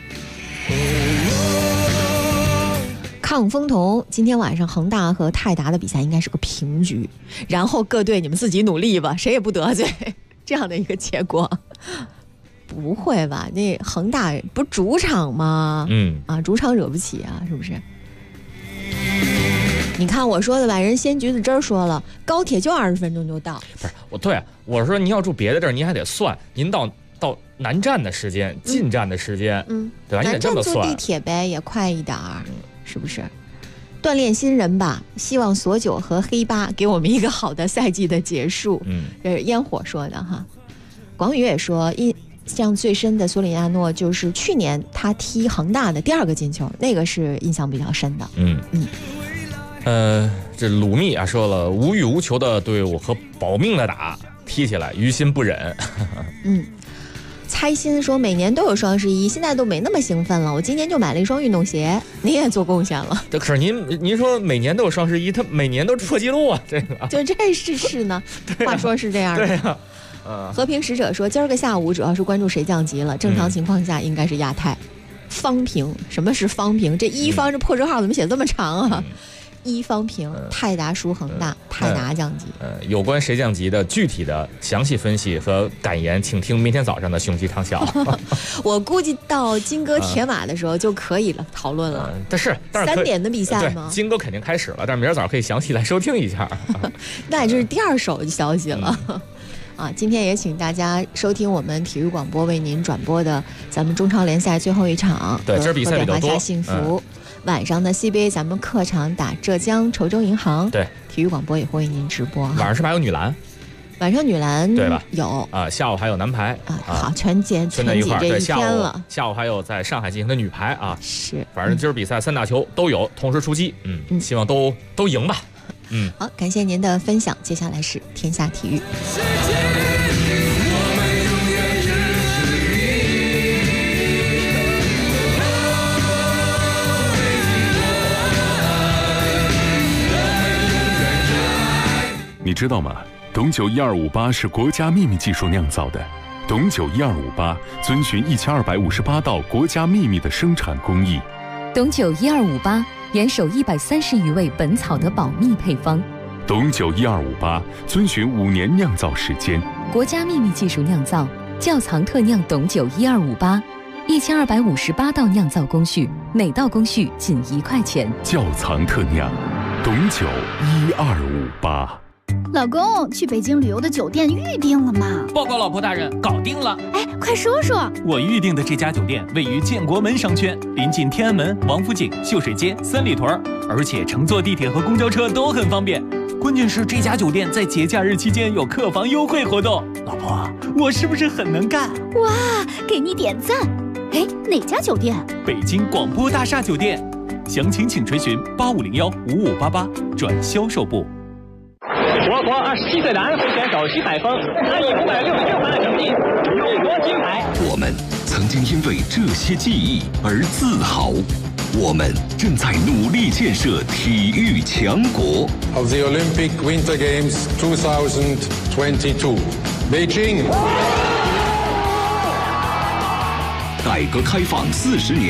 抗风童，今天晚上恒大和泰达的比赛应该是个平局，然后各队你们自己努力吧，谁也不得罪，这样的一个结果。不会吧？那恒大不是主场吗？主场惹不起啊，是不是？你看我说的吧，人鲜橘子汁儿说了，高铁就20分钟就到。 不是对，我说您要住别的地儿，您还得算，您到南站的时间、进站的时间，对吧？你得这么算。 南站坐地铁呗，也快一点儿。是不是锻炼新人吧？希望索九和黑八给我们一个好的赛季的结束。这是烟火说的哈。广宇也说，印象最深的索里亚诺就是去年他踢恒大的第2个进球，那个是印象比较深的。 这鲁密啊说了，无欲无求的队伍和保命的打，踢起来于心不忍。猜心说，每年都有双11，现在都没那么兴奋了。我今年就买了一双运动鞋，你也做贡献了。可是您说每年都有双11，他每年都破纪录啊，这个就这是呢。话说是这样的。对呀。和平使者说，今儿个下午主要是关注谁降级了。正常情况下应该是亚太。方平，什么是方平？这一方这破折号怎么写这么长啊？一方平，泰达输恒大，泰达降级。有关谁降级的具体的详细分析和感言，请听明天早上的雄鸡畅销。我估计到金戈铁马的时候就可以了，讨论了。但是3点的比赛吗？金戈肯定开始了，但是明儿早上可以详细来收听一下。那也就是第2手消息了。今天也请大家收听我们体育广播为您转播的咱们中超联赛最后一场，对，这比赛比较多。幸福。晚上的 CBA 咱们客场打浙江稠州银行，对，体育广播也会为您直播。晚上是不是还有女篮？晚上女篮对吧？有下午还有男排好，全挤这一天了。下午还有在上海进行的女排啊，是，反正今儿比赛3大球都有，同时出击，希望都赢吧。好，感谢您的分享，接下来是天下体育。 你知道吗？董酒1258是国家秘密技术酿造的。董酒1258遵循1258道国家秘密的生产工艺。 董酒1258严守130余位本草的保密配方。 董酒1258遵循5年酿造时间。 国家秘密技术酿造，窖藏特酿董酒1258， ，1258道酿造工序，每道工序仅1块钱。 窖藏特酿，董酒1258。 老公，去北京旅游的酒店预定了吗？ 报告老婆大人，搞定了。 哎，快说说。 我预定的这家酒店位于建国门商圈，临近天安门、王府井、秀水街、三里屯，而且乘坐地铁和公交车都很方便。关键是这家酒店在节假日期间有客房优惠活动。老婆，我是不是很能干？ 哇，给你点赞。哎，哪家酒店？ 北京广播大厦酒店。详情请垂询85015588转销售部。 我国27岁男飞选手徐海峰，他以566分的成绩荣夺金牌。 我们曾经因为这些记忆而自豪，我们正在努力建设体育强国。 Of the Olympic Winter Games 2022, Beijing. 改革开放40年。